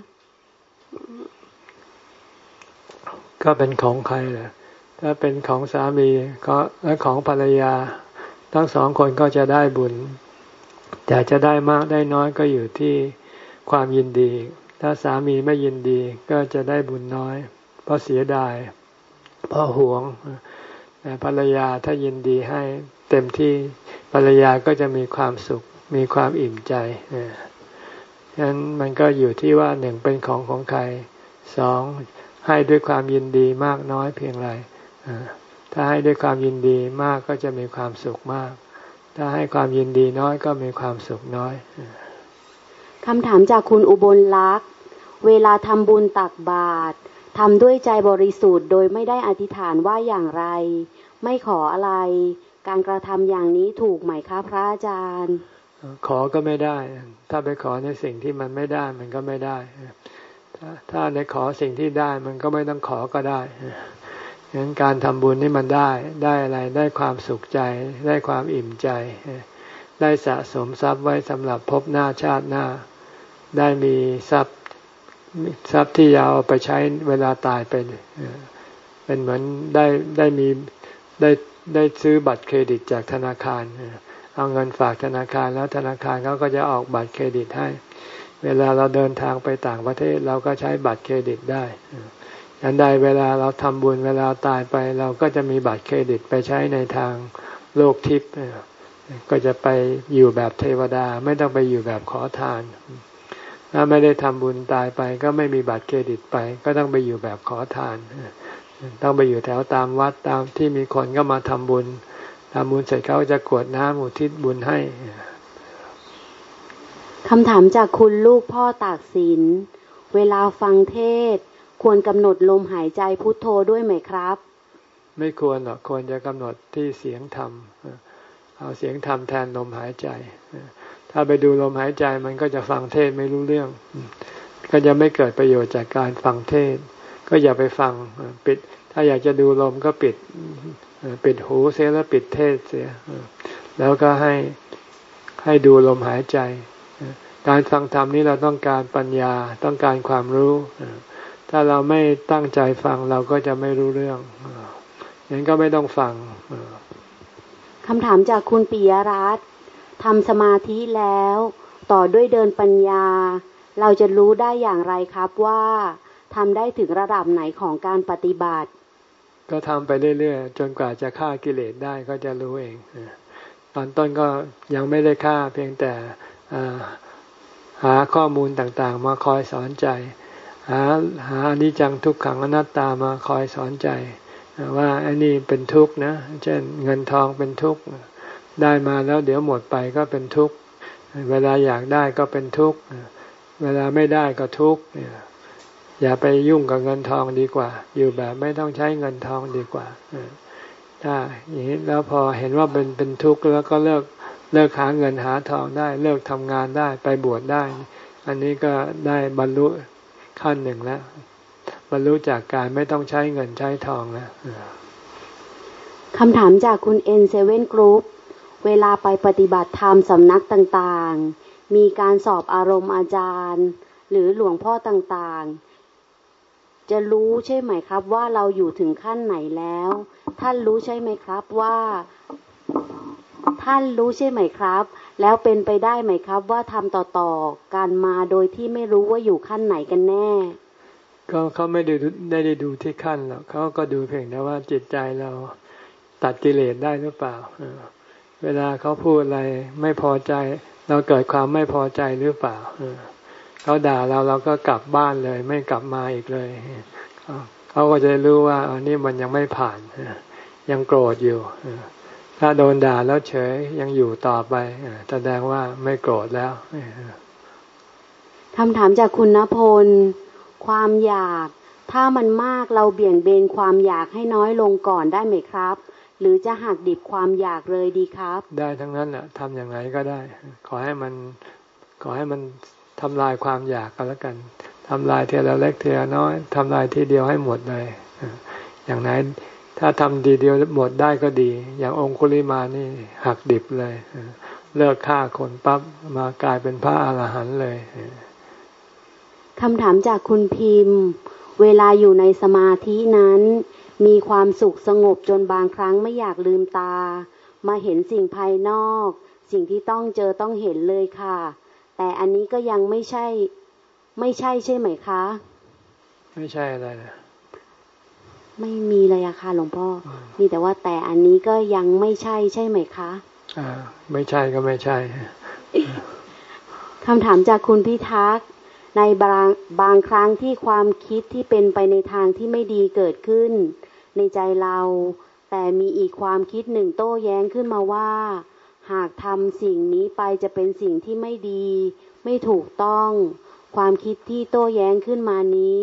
ก็เป็นของใครแหละถ้าเป็นของสามีก็และของภรรยาทั้งสองคนก็จะได้บุญแต่จะได้มากได้น้อยก็อยู่ที่ความยินดีถ้าสามีไม่ยินดีก็จะได้บุญน้อยเพราะเสียดายเพราะหวงแต่ภรรยาถ้ายินดีให้เต็มที่ภรรยาก็จะมีความสุขมีความอิ่มใจฉะนั้นมันก็อยู่ที่ว่าหนึ่งเป็นของของใครสองให้ด้วยความยินดีมากน้อยเพียงไรถ้าให้ด้วยความยินดีมากก็จะมีความสุขมากถ้าให้ความยินดีน้อยก็มีความสุขน้อยคำถามจากคุณอุบลลักษณ์เวลาทำบุญตักบาตรทำด้วยใจบริสุทธิ์โดยไม่ได้อธิษฐานว่าอย่างไรไม่ขออะไรการกระทำอย่างนี้ถูกไหมคะพระอาจารย์ขอก็ไม่ได้ถ้าไปขอในสิ่งที่มันไม่ได้มันก็ไม่ได้ถ้าถ้าในขอสิ่งที่ได้มันก็ไม่ต้องขอก็ได้งั้นการทำบุญนี่มันได้ได้อะไรได้ความสุขใจได้ความอิ่มใจได้สะสมทรัพย์ไว้สำหรับภพหน้าชาติหน้าได้มีทรัพย์ทรัพย์ที่ยาวไปใช้เวลาตายไปเป็นเหมือนได้ได้มีได้ได้ซื้อบัตรเครดิตจากธนาคารเอาเงินฝากธนาคารแล้วธนาคารเขาก็จะออกบัตรเครดิตให้เวลาเราเดินทางไปต่างประเทศเราก็ใช้บัตรเครดิตได้อันใดเวลาเราทำบุญเวลาตายไปเราก็จะมีบัตรเครดิตไปใช้ในทางโลกทิพย์ก็จะไปอยู่แบบเทวดาไม่ต้องไปอยู่แบบขอทานถ้าไม่ได้ทำบุญตายไปก็ไม่มีบัตรเครดิตไปก็ต้องไปอยู่แบบขอทานต้องไปอยู่แถวตามวัดตามที่มีคนก็มาทำบุญทำบุญเสร็จเขาจะกรวดน้ำอุทิศบุญให้คำถามจากคุณลูกพ่อตากสินเวลาฟังเทศควรกำหนดลมหายใจพุทโธด้วยไหมครับไม่ควรหรอกควรจะกำหนดที่เสียงธรรมเอาเสียงธรรมแทนลมหายใจถ้าไปดูลมหายใจมันก็จะฟังเทศไม่รู้เรื่องก็จะไม่เกิดประโยชน์จากการฟังเทศก็อย่าไปฟังปิดถ้าอยากจะดูลมก็ปิดปิดหูเสียแล้วปิดเทศเสียแล้วก็ให้ให้ดูลมหายใจการฟังธรรมนี้เราต้องการปัญญาต้องการความรู้ถ้าเราไม่ตั้งใจฟังเราก็จะไม่รู้เรื่องงั้นก็ไม่ต้องฟังคำถามจากคุณปิยรัตน์ทำสมาธิแล้วต่อด้วยเดินปัญญาเราจะรู้ได้อย่างไรครับว่าทำได้ถึงระดับไหนของการปฏิบัติก็ทำไปเรื่อยๆจนกว่าจะฆ่ากิเลสได้ก็จะรู้เองตอนต้นก็ยังไม่ได้ฆ่าเพียงแต่หาข้อมูลต่างๆมาคอยสอนใจหาหาอนิจจังทุกขังอนัตตามาคอยสอนใจว่าอันนี้เป็นทุกข์นะเช่นเงินทองเป็นทุกข์ได้มาแล้วเดี๋ยวหมดไปก็เป็นทุกข์เวลาอยากได้ก็เป็นทุกข์เวลาไม่ได้ก็ทุกข์อย่าไปยุ่งกับเงินทองดีกว่าอยู่แบบไม่ต้องใช้เงินทองดีกว่าถ้าอย่างนี้แล้วพอเห็นว่าเป็นเป็นทุกข์แล้วก็เลิกเลิกหาเงินหาทองได้เลิกทำงานได้ไปบวชได้อันนี้ก็ได้บรรลุขั้นหนึ่งแล้วบรรลุจากการไม่ต้องใช้เงินใช้ทองแล้วคำถามจากคุณ เอ็น เซเว่น Group เวลาไปปฏิบัติธรรมสำนักต่างๆมีการสอบอารมณ์อาจารย์หรือหลวงพ่อต่างๆจะรู้ใช่ไหมครับว่าเราอยู่ถึงขั้นไหนแล้วท่านรู้ใช่ไหมครับว่าท่านรู้ใช่ไหมครับแล้วเป็นไปได้ไหมครับว่าทำต่อๆกันมาโดยที่ไม่รู้ว่าอยู่ขั้นไหนกันแน่ก็เขาไม่ได้ได้ได้ดูที่ขั้นหรอกเขาก็ดูเพียงแต่ว่าจิตใจเราตัดกิเลสได้หรือเปล่าเวลาเขาพูดอะไรไม่พอใจเราเกิดความไม่พอใจหรือเปล่าเขาด่าเราเราก็กลับบ้านเลยไม่กลับมาอีกเลยเขาก็จะรู้ว่าอันนี้มันยังไม่ผ่านยังโกรธอยู่ถ้าโดนด่าแล้วเฉยยังอยู่ต่อไปแสดงว่าไม่โกรธแล้วคำถามจากคุณณพลความอยากถ้ามันมากเราเบี่ยงเบนความอยากให้น้อยลงก่อนได้ไหมครับหรือจะหักดิบความอยากเลยดีครับได้ทั้งนั้นแหละทำอย่างไรก็ได้ขอให้มันขอให้มันทำลายความอยากกันแล้วกันทำลายทีละเล็กทีละน้อยทำลายทีเดียวให้หมดเลยอย่างไหนถ้าทำดีเดียวหมดได้ก็ดีอย่างองคุลิมานี่หักดิบเลยเลิกฆ่าคนปั๊บมากลายเป็นพระอรหันต์เลยคำถามจากคุณพิมพ์เวลาอยู่ในสมาธินั้นมีความสุขสงบจนบางครั้งไม่อยากลืมตามาเห็นสิ่งภายนอกสิ่งที่ต้องเจอต้องเห็นเลยค่ะแต่อันนี้ก็ยังไม่ใช่ไม่ใช่ใช่ไหมคะไม่ใช่อะไรนะไม่มีเลยอะค่ะหลวงพ่อมีแต่ว่าแต่อันนี้ก็ยังไม่ใช่ใช่ไหมคะอ่าไม่ใช่ก็ไม่ใช่คำถามจากคุณพิทักษ์ในบางบางครั้งที่ความคิดที่เป็นไปในทางที่ไม่ดีเกิดขึ้นในใจเราแต่มีอีกความคิดหนึ่งโต้แย้งขึ้นมาว่าหากทำสิ่งนี้ไปจะเป็นสิ่งที่ไม่ดีไม่ถูกต้องความคิดที่โต้แย้งขึ้นมานี้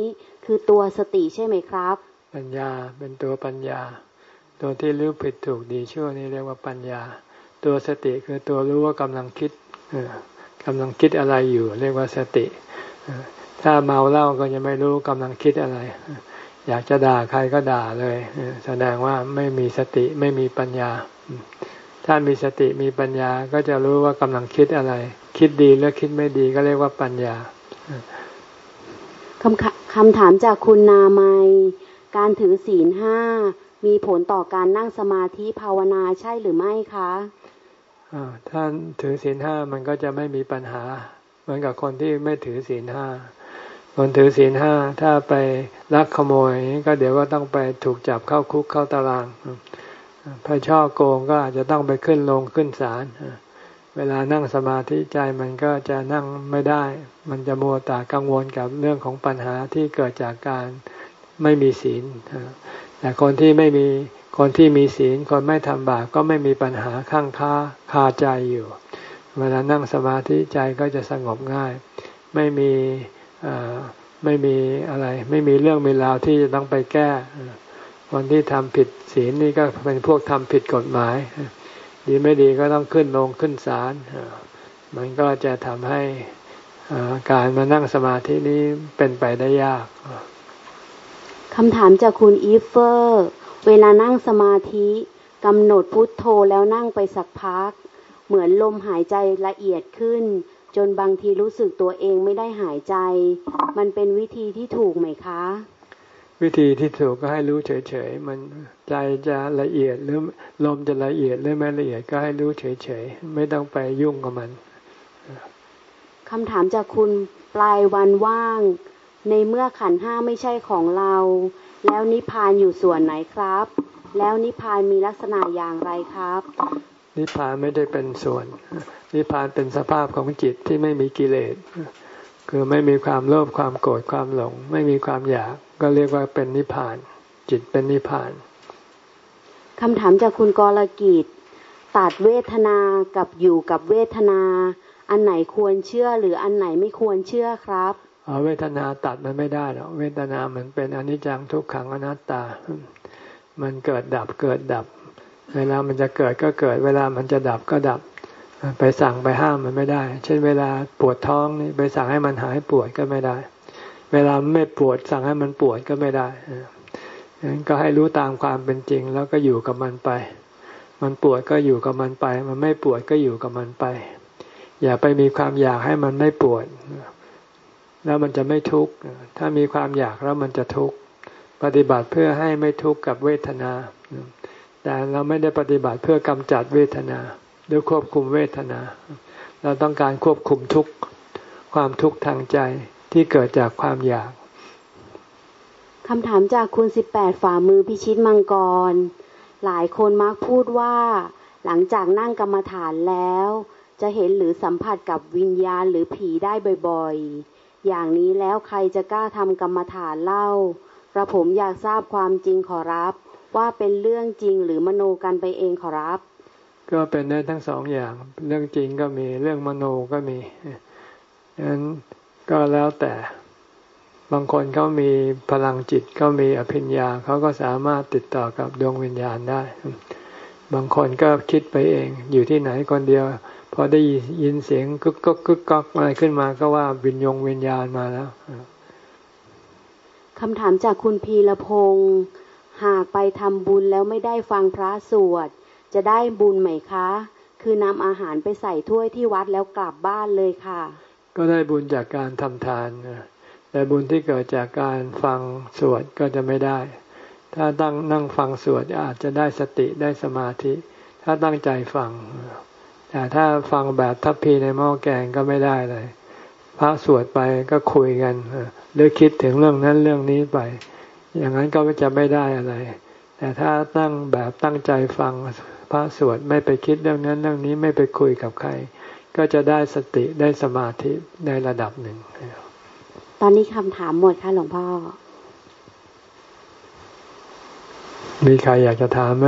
คือตัวสติใช่ไหมครับปัญญาเป็นตัวปัญญาตัวที่รู้ผิดถูกดีชั่วนี่เรียกว่าปัญญาตัวสติคือตัวรู้ว่ากำลังคิดกำลังคิดอะไรอยู่เรียกว่าสติถ้าเมาเหล้าก็จะไม่รู้กำลังคิดอะไรอยากจะด่าใครก็ด่าเลยแสดงว่าไม่มีสติไม่มีปัญญาถ้ามีสติมีปัญญาก็จะรู้ว่ากำลังคิดอะไรคิดดีหรือคิดไม่ดีก็เรียกว่าปัญญาคำคำถามจากคุณนามัยการถือศีลห้ามีผลต่อการนั่งสมาธิภาวนาใช่หรือไม่คะถ้าถือศีลห้ามันก็จะไม่มีปัญหาเหมือนกับคนที่ไม่ถือศีลห้าคนถือศีลห้าถ้าไปลักขโมยก็เดี๋ยวก็ต้องไปถูกจับเข้าคุกเข้าตารางพอช่อโกงก็อาจจะต้องไปขึ้นโรงขึ้นศาลเวลานั่งสมาธิใจมันก็จะนั่งไม่ได้มันจะมัวแต่กังวลกับเรื่องของปัญหาที่เกิดจากการไม่มีศีลแต่คนที่ไม่มีคนที่มีศีลคนไม่ทำบาปก็ไม่มีปัญหาข้างค้าคาใจอยู่เวลานั่งสมาธิใจก็จะสงบง่ายไม่มีไม่มีอะไรไม่มีเรื่องมีราวที่จะต้องไปแก้คนที่ทำผิดศีลนี่ก็เป็นพวกทำผิดกฎหมายดีไม่ดีก็ต้องขึ้นลงขึ้นศาลมันก็จะทำให้การมานั่งสมาธินี้เป็นไปได้ยากคำถามจากคุณอีฟเฟอร์เวลานั่งสมาธิกำหนดพุทโธแล้วนั่งไปสักพักเหมือนลมหายใจละเอียดขึ้นจนบางทีรู้สึกตัวเองไม่ได้หายใจมันเป็นวิธีที่ถูกไหมคะวิธีที่ถูกก็ให้รู้เฉยๆมันใจจะละเอียดหรือลมจะละเอียดหรือไม่ละเอียดก็ให้รู้เฉยๆไม่ต้องไปยุ่งกับมันคำถามจากคุณปลายวันว่างในเมื่อขันธ์ห้าไม่ใช่ของเราแล้วนิพพานอยู่ส่วนไหนครับแล้วนิพพานมีลักษณะอย่างไรครับนิพพานไม่ได้เป็นส่วนนิพพานเป็นสภาพของจิตที่ไม่มีกิเลสคือไม่มีความโลภความโกรธความหลงไม่มีความอยากก็เรียกว่าเป็นนิพพานจิตเป็นนิพพานคำถามจากคุณกรกิจตัดเวทนากับอยู่กับเวทนาอันไหนควรเชื่อหรืออันไหนไม่ควรเชื่อครับอ๋อเวทนาตัดมันไม่ได้หรอกเวทนามันเป็นอนิจจังทุกขังอนัตตามันเกิดดับเกิดดับเวลามันจะเกิดก็เกิดเวลามันจะดับก็ดับไปสั่งไปห้ามมันไม่ได้เช่นเวลาปวดท้องนี่ไปสั่งให้มันหายปวดก็ไม่ได้เวลาไม่ปวดสั่งให้มันปวดก็ไม่ได้งั้นก็ให้รู้ตามความเป็นจริงแล้วก็อยู่กับมันไปมันปวดก็อยู่กับมันไปมันไม่ปวดก็อยู่กับมันไปอย่าไปมีความอยากให้มันไม่ปวดแล้วมันจะไม่ทุกข์ถ้ามีความอยากแล้วมันจะทุกข์ปฏิบัติเพื่อให้ไม่ทุกข์กับเวทนาแต่เราไม่ได้ปฏิบัติเพื่อกำจัดเวทนาหรือควบคุมเวทนาเราต้องการควบคุมทุกข์ความทุกข์ทางใจที่เกิดจากความอยากคำถามจากคุณสิบแปดฝ่ามือพิชิตมังกรหลายคนมักพูดว่าหลังจากนั่งกรรมฐานแล้วจะเห็นหรือสัมผัสกับวิญญาณหรือผีได้บ่อยๆอย่างนี้แล้วใครจะกล้าทำกรรมฐานเล่ากระผมอยากทราบความจริงขอรับว่าเป็นเรื่องจริงหรือมโนกันไปเองขอรับก็เป็นได้ทั้งสองอย่างเรื่องจริงก็มีเรื่องมโนก็มีฉะนั้นก็แล้วแต่บางคนเขามีพลังจิตเขามีอภิญญาเขาก็สามารถติดต่อกับดวงวิญญาณได้บางคนก็คิดไปเองอยู่ที่ไหนคนเดียวพอได้ยินเสียงกึกกึกกึกกักอะไรขึ้นมาก็ว่าวิญญงวิญญาณมาแล้วคำถามจากคุณพีรพงศ์หากไปทำบุญแล้วไม่ได้ฟังพระสวดจะได้บุญไหมคะคือนำอาหารไปใส่ถ้วยที่วัดแล้วกลับบ้านเลยค่ะก็ได้บุญจากการทำทานแต่บุญที่เกิดจากการฟังสวดก็จะไม่ได้ถ้าตั้งนั่งฟังสวดอาจจะได้สติได้สมาธิถ้าตั้งใจฟังแต่ถ้าฟังแบบทัพพีในหม้อแกงก็ไม่ได้เลยพระสวดไปก็คุยกันหรือคิดถึงเรื่องนั้นเรื่องนี้ไปอย่างนั้นก็จะไม่ได้อะไรแต่ถ้าตั้งแบบตั้งใจฟังพระสวดไม่ไปคิดเรื่องนั้นเรื่องนี้ไม่ไปคุยกับใครก็จะได้สติได้สมาธิในระดับหนึ่งตอนนี้คำถามหมดค่ะหลวงพ่อมีใครอยากจะถามไหม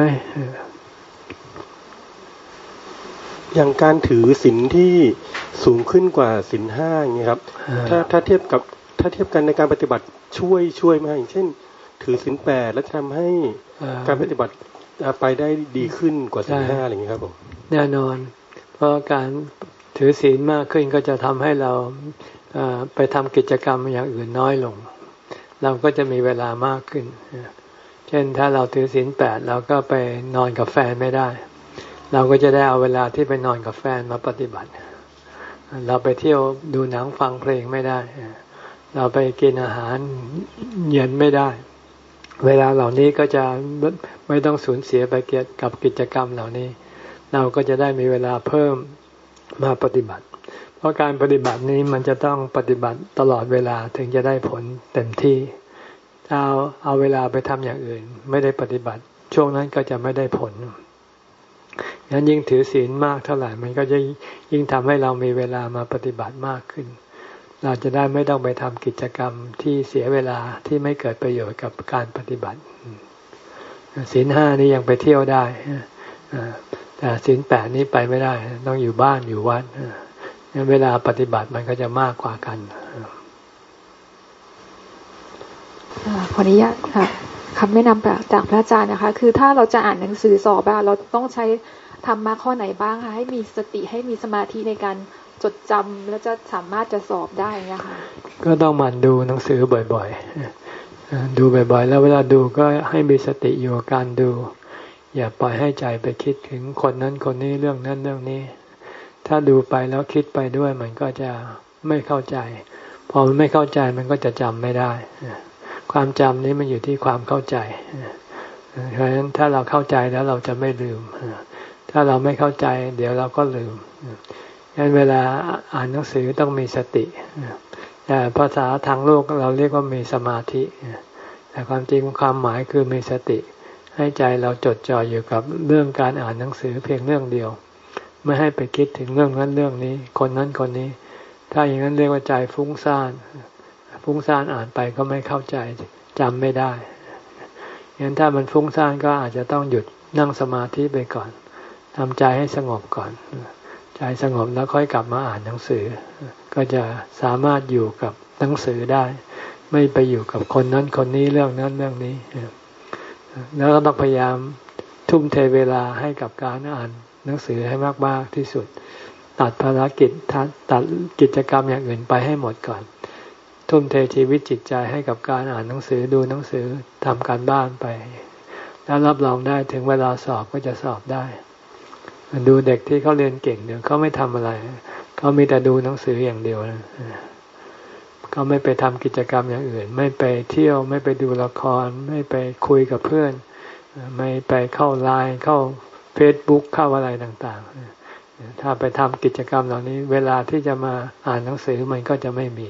อย่างการถือศีลที่สูงขึ้นกว่าศีลห้าอย่างนี้ครับถ้าถ้าเทียบกับถ้าเทียบกันในการปฏิบัติช่วยช่วยมากอย่างเช่นถือศีลแปดแล้วทำให้การปฏิบัติไปได้ดีขึ้นกว่าศีลห้าอะไรอย่างนี้ครับผมแน่นอนเพราะการถือศีลมากขึ้นก็จะทำให้เราไปทำกิจกรรมอย่างอื่นน้อยลงเราก็จะมีเวลามากขึ้นเช่นถ้าเราถือศีลแปดเราก็ไปนอนกับแฟนไม่ได้เราก็จะได้เอาเวลาที่ไปนอนกับแฟนมาปฏิบัติเราไปเที่ยวดูหนังฟังเพลงไม่ได้เราไปกินอาหารเย็นไม่ได้เวลาเหล่านี้ก็จะไม่ต้องสูญเสียไปเกี่ยวกับกิจกรรมเหล่านี้เราก็จะได้มีเวลาเพิ่มมาปฏิบัติเพราะการปฏิบัตินี้มันจะต้องปฏิบัติตลอดเวลาถึงจะได้ผลเต็มที่ถ้าเอาเอาเวลาไปทำอย่างอื่นไม่ได้ปฏิบัติช่วงนั้นก็จะไม่ได้ผลงั้นยิ่งถือศีลมากเท่าไหร่มันก็จะยิ่งทำให้เรามีเวลามาปฏิบัติมากขึ้นเราจะได้ไม่ต้องไปทำกิจกรรมที่เสียเวลาที่ไม่เกิดประโยชน์กับการปฏิบัติศีลห้านี่ยังไปเที่ยวได้แต่ศีลแปดนี้ไปไม่ได้ต้องอยู่บ้านอยู่วัดงั้นเวลาปฏิบัติมันก็จะมากกว่ากันขออนุญาตค่ะคำแนะนำจากพระอาจารย์นะคะคือถ้าเราจะอ่านหนังสือสอบเราต้องใช้ธรรมะข้อไหนบ้างคะให้มีสติให้มีสมาธิในการจดจำแล้วจะสามารถจะสอบได้นะคะก็ต้องหมั่นดูหนังสือบ่อยๆดูบ่อยๆแล้วเวลาดูก็ให้มีสติอยู่กับการดูอย่าปล่อยให้ใจไปคิดถึงคนนั้นคนนี้เรื่องนั้นเรื่องนี้ถ้าดูไปแล้วคิดไปด้วยมันก็จะไม่เข้าใจพอมันไม่เข้าใจมันก็จะจำไม่ได้ความจำนี้มันอยู่ที่ความเข้าใจเพราะฉะนั้นถ้าเราเข้าใจแล้วเราจะไม่ลืมถ้าเราไม่เข้าใจเดี๋ยวเราก็ลืมงั้นเวลาอ่านหนังสือต้องมีสติแต่ภาษาทางโลกเราเรียกว่ามีสมาธิแต่ความจริงความหมายคือมีสติให้ใจเราจดจ่ออยู่กับเรื่องการอ่านหนังสือเพียงเรื่องเดียวไม่ให้ไปคิดถึงเรื่องนั้นเรื่องนี้คนนั้นคนนี้ถ้าอย่างนั้นเรียกว่าใจฟุ้งซ่านฟุ้งซ่านอ่านไปก็ไม่เข้าใจจำไม่ได้งั้นถ้ามันฟุ้งซ่านก็อาจจะต้องหยุดนั่งสมาธิไปก่อนทำใจให้สงบก่อนใจสงบแล้วค่อยกลับมาอ่านหนังสือก็จะสามารถอยู่กับหนังสือได้ไม่ไปอยู่กับคนนั้นคนนี้เรื่องนั้นเรื่องนี้แล้วก็ต้องพยายามทุ่มเทเวลาให้กับการอ่านหนังสือให้มากๆที่สุดตัดภารกิจตัดกิจกรรมอย่างอื่นไปให้หมดก่อนทุ่มเทชีวิตจิตใจให้กับการอ่านหนังสือดูหนังสือทำการบ้านไปแล้วรับรองได้ถึงเวลาสอบก็จะสอบได้ดูเด็กที่เขาเรียนเก่งเนี่ยเขาไม่ทำอะไรเขามีแต่ดูหนังสืออย่างเดียวนะเขาไม่ไปทำกิจกรรมอย่างอื่นไม่ไปเที่ยวไม่ไปดูละครไม่ไปคุยกับเพื่อนไม่ไปเข้าไลน์เข้าเฟซบุ๊กเข้าอะไรต่างๆถ้าไปทำกิจกรรมเหล่านี้เวลาที่จะมาอ่านหนังสือมันก็จะไม่มี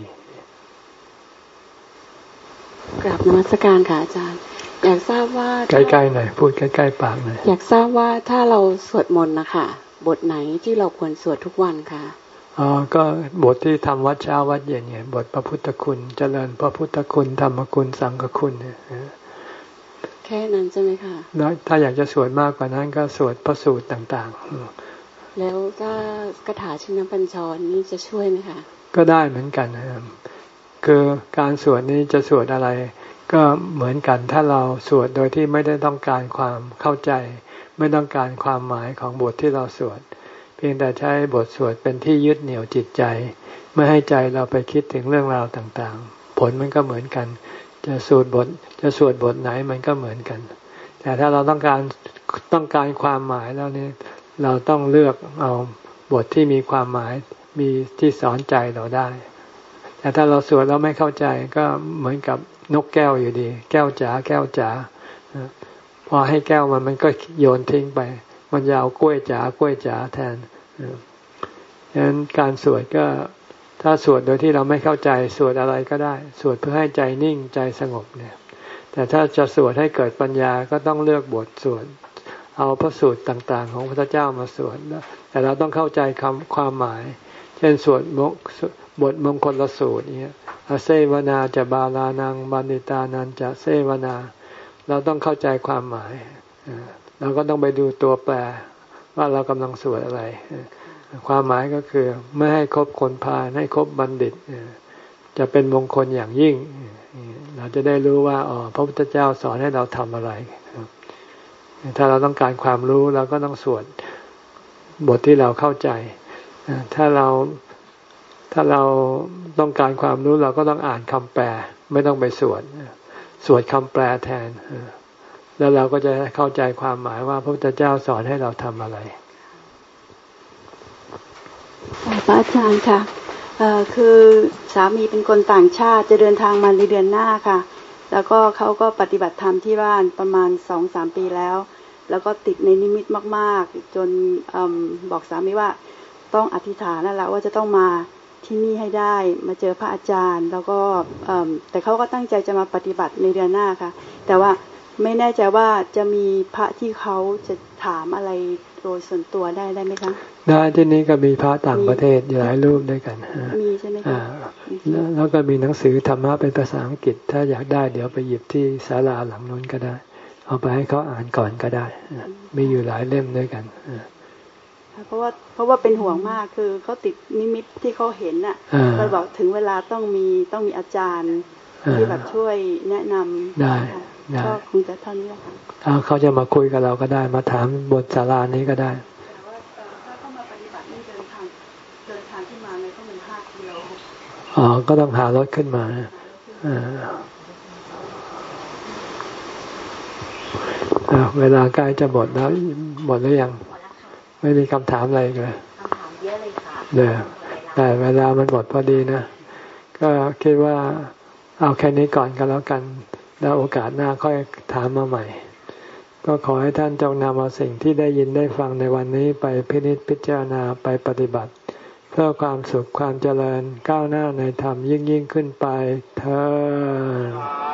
กราบนมัสการค่ะอาจารย์อยากทราบว่าใกล้ๆหน่อยพูดใกล้ๆปากหน่อยอยากทราบว่าถ้าเราสวดมนต์นะคะบทไหนที่เราควรสวดทุกวันคะอ๋อก็บทที่ทำวัดเช้าวัดเย็นไงบทพระพุทธคุณเจริญพระพุทธคุณธรรมคุณสังฆคุณแค่นั้นใช่ไหมคะแล้วถ้าอยากจะสวดมากกว่านั้นก็สวดพระสูตรต่างๆแล้วถ้ากถาชินปัญชรนี่จะช่วยไหมคะก็ได้เหมือนกันนะครับคือการสวดนี้จะสวดอะไรก็เหมือนกันถ้าเราสวดโดยที่ไม่ได้ต้องการความเข้าใจไม่ต้องการความหมายของบทที่เราสวดเพียงแต่ใช้บทสวดเป็นที่ยึดเหนี่ยวจิตใจไม่ให้ใจเราไปคิดถึงเรื่องราวต่างๆผลมันก็เหมือนกันจะสวดบทจะสวดบทไหนมันก็เหมือนกันแต่ถ้าเราต้องการต้องการความหมายแล้วนี่เราต้องเลือกเอาบทที่มีความหมายมีที่สอนใจเราได้แต่ถ้าเราสวดแล้วไม่เข้าใจก็เหมือนกับนกแก้วอยู่ดีแก้วจ๋าแก้วจ๋าพอให้แก้วมันมันก็โยนทิ้งไปมันจะเอากล้วยจ๋ากล้วยจ๋าแทนดังนั้นการสวดก็ถ้าสวดโดยที่เราไม่เข้าใจสวดอะไรก็ได้สวดเพื่อให้ใจนิ่งใจสงบเนี่ยแต่ถ้าจะสวดให้เกิดปัญญาก็ต้องเลือกบทสวดเอาพระสูตรต่างๆของพระเจ้ามาสวดแต่เราต้องเข้าใจคำความหมายเช่นสวดบทมงคลสูตรเนี่ยอาเซวนาจะบาลานังบันิตานันจะเซวนาเราต้องเข้าใจความหมายเราก็ต้องไปดูตัวแปลว่าเรากำลังสวดอะไรความหมายก็คือไม่ให้คบคนพาลให้คบบัณฑิตจะเป็นมงคลอย่างยิ่งเราจะได้รู้ว่าอ๋อพระพุทธเจ้าสอนให้เราทำอะไรถ้าเราต้องการความรู้เราก็ต้องสวดบทที่เราเข้าใจถ้าเราถ้าเราต้องการความรู้เราก็ต้องอ่านคำแปลไม่ต้องไปสวดสวดคำแปลแทนแล้วเราก็จะเข้าใจความหมายว่าพระพุทธเจ้าสอนให้เราทำอะไรพระอาจารย์ค่ะคือสามีเป็นคนต่างชาติจะเดินทางมาในเดือนหน้าค่ะแล้วก็เขาก็ปฏิบัติธรรมที่บ้านประมาณสองสามปีแล้วแล้วก็ติดในนิมิตมากๆจนบอกสามีว่าต้องอธิษฐานแล้วละว่าจะต้องมาที่นี่ให้ได้มาเจอพระอาจารย์แล้วก็แต่เขาก็ตั้งใจจะมาปฏิบัติในเดือนหน้าค่ะแต่ว่าไม่แน่ใจว่าจะมีพระที่เขาจะถามอะไรโดยส่วนตัวได้ได้ไหมคะได้ที่นี้ก็มีพระต่างประเทศหลายรูปด้วยกันมีใช่ไหมคะแล้วก็มีหนังสือธรรมะเป็นภาษาอังกฤษถ้าอยากได้เดี๋ยวไปหยิบที่ศาลาหลังนู้นก็ได้เอาไปให้เขาอ่านก่อนก็ได้มีอยู่หลายเล่มด้วยกันเพราะว่าเพราะว่าเป็นห่วงมากคือเขาติดนิมิตที่เขาเห็นน่ะเราบอกถึงเวลาต้องมีต้องมีอาจารย์ที่แบบช่วยแนะนำได้ก็คงจะเท่านี้ค่ะถ้าเขาจะมาคุยกับเราก็ได้มาถามบทศาลานี้ก็ได้แต่ว่าถ้าเขามาปฏิบัตินี่เดินทางเดินทางที่มาในต้องเป็นห้ากิโลอ๋อก็ต้องหารถขึ้นมาอ่าเวลาใกล้จะหมดแล้วหมดหรือยังไม่มีคำถามอะไรเลยคำถามเยอะเลยค่ะเดี๋ยวแต่เวลามันหมดพอดีนะก็คิดว่าเอาแค่นี้ก่อนก็แล้วกันแล้วโอกาสหน้าค่อยถามมาใหม่ก็ขอให้ท่านจงนำเอาสิ่งที่ได้ยินได้ฟังในวันนี้ไปพินิจพิจารณาไปปฏิบัติเพื่อความสุขความเจริญก้าวหน้าในธรรมยิ่งยิ่งขึ้นไปเถิด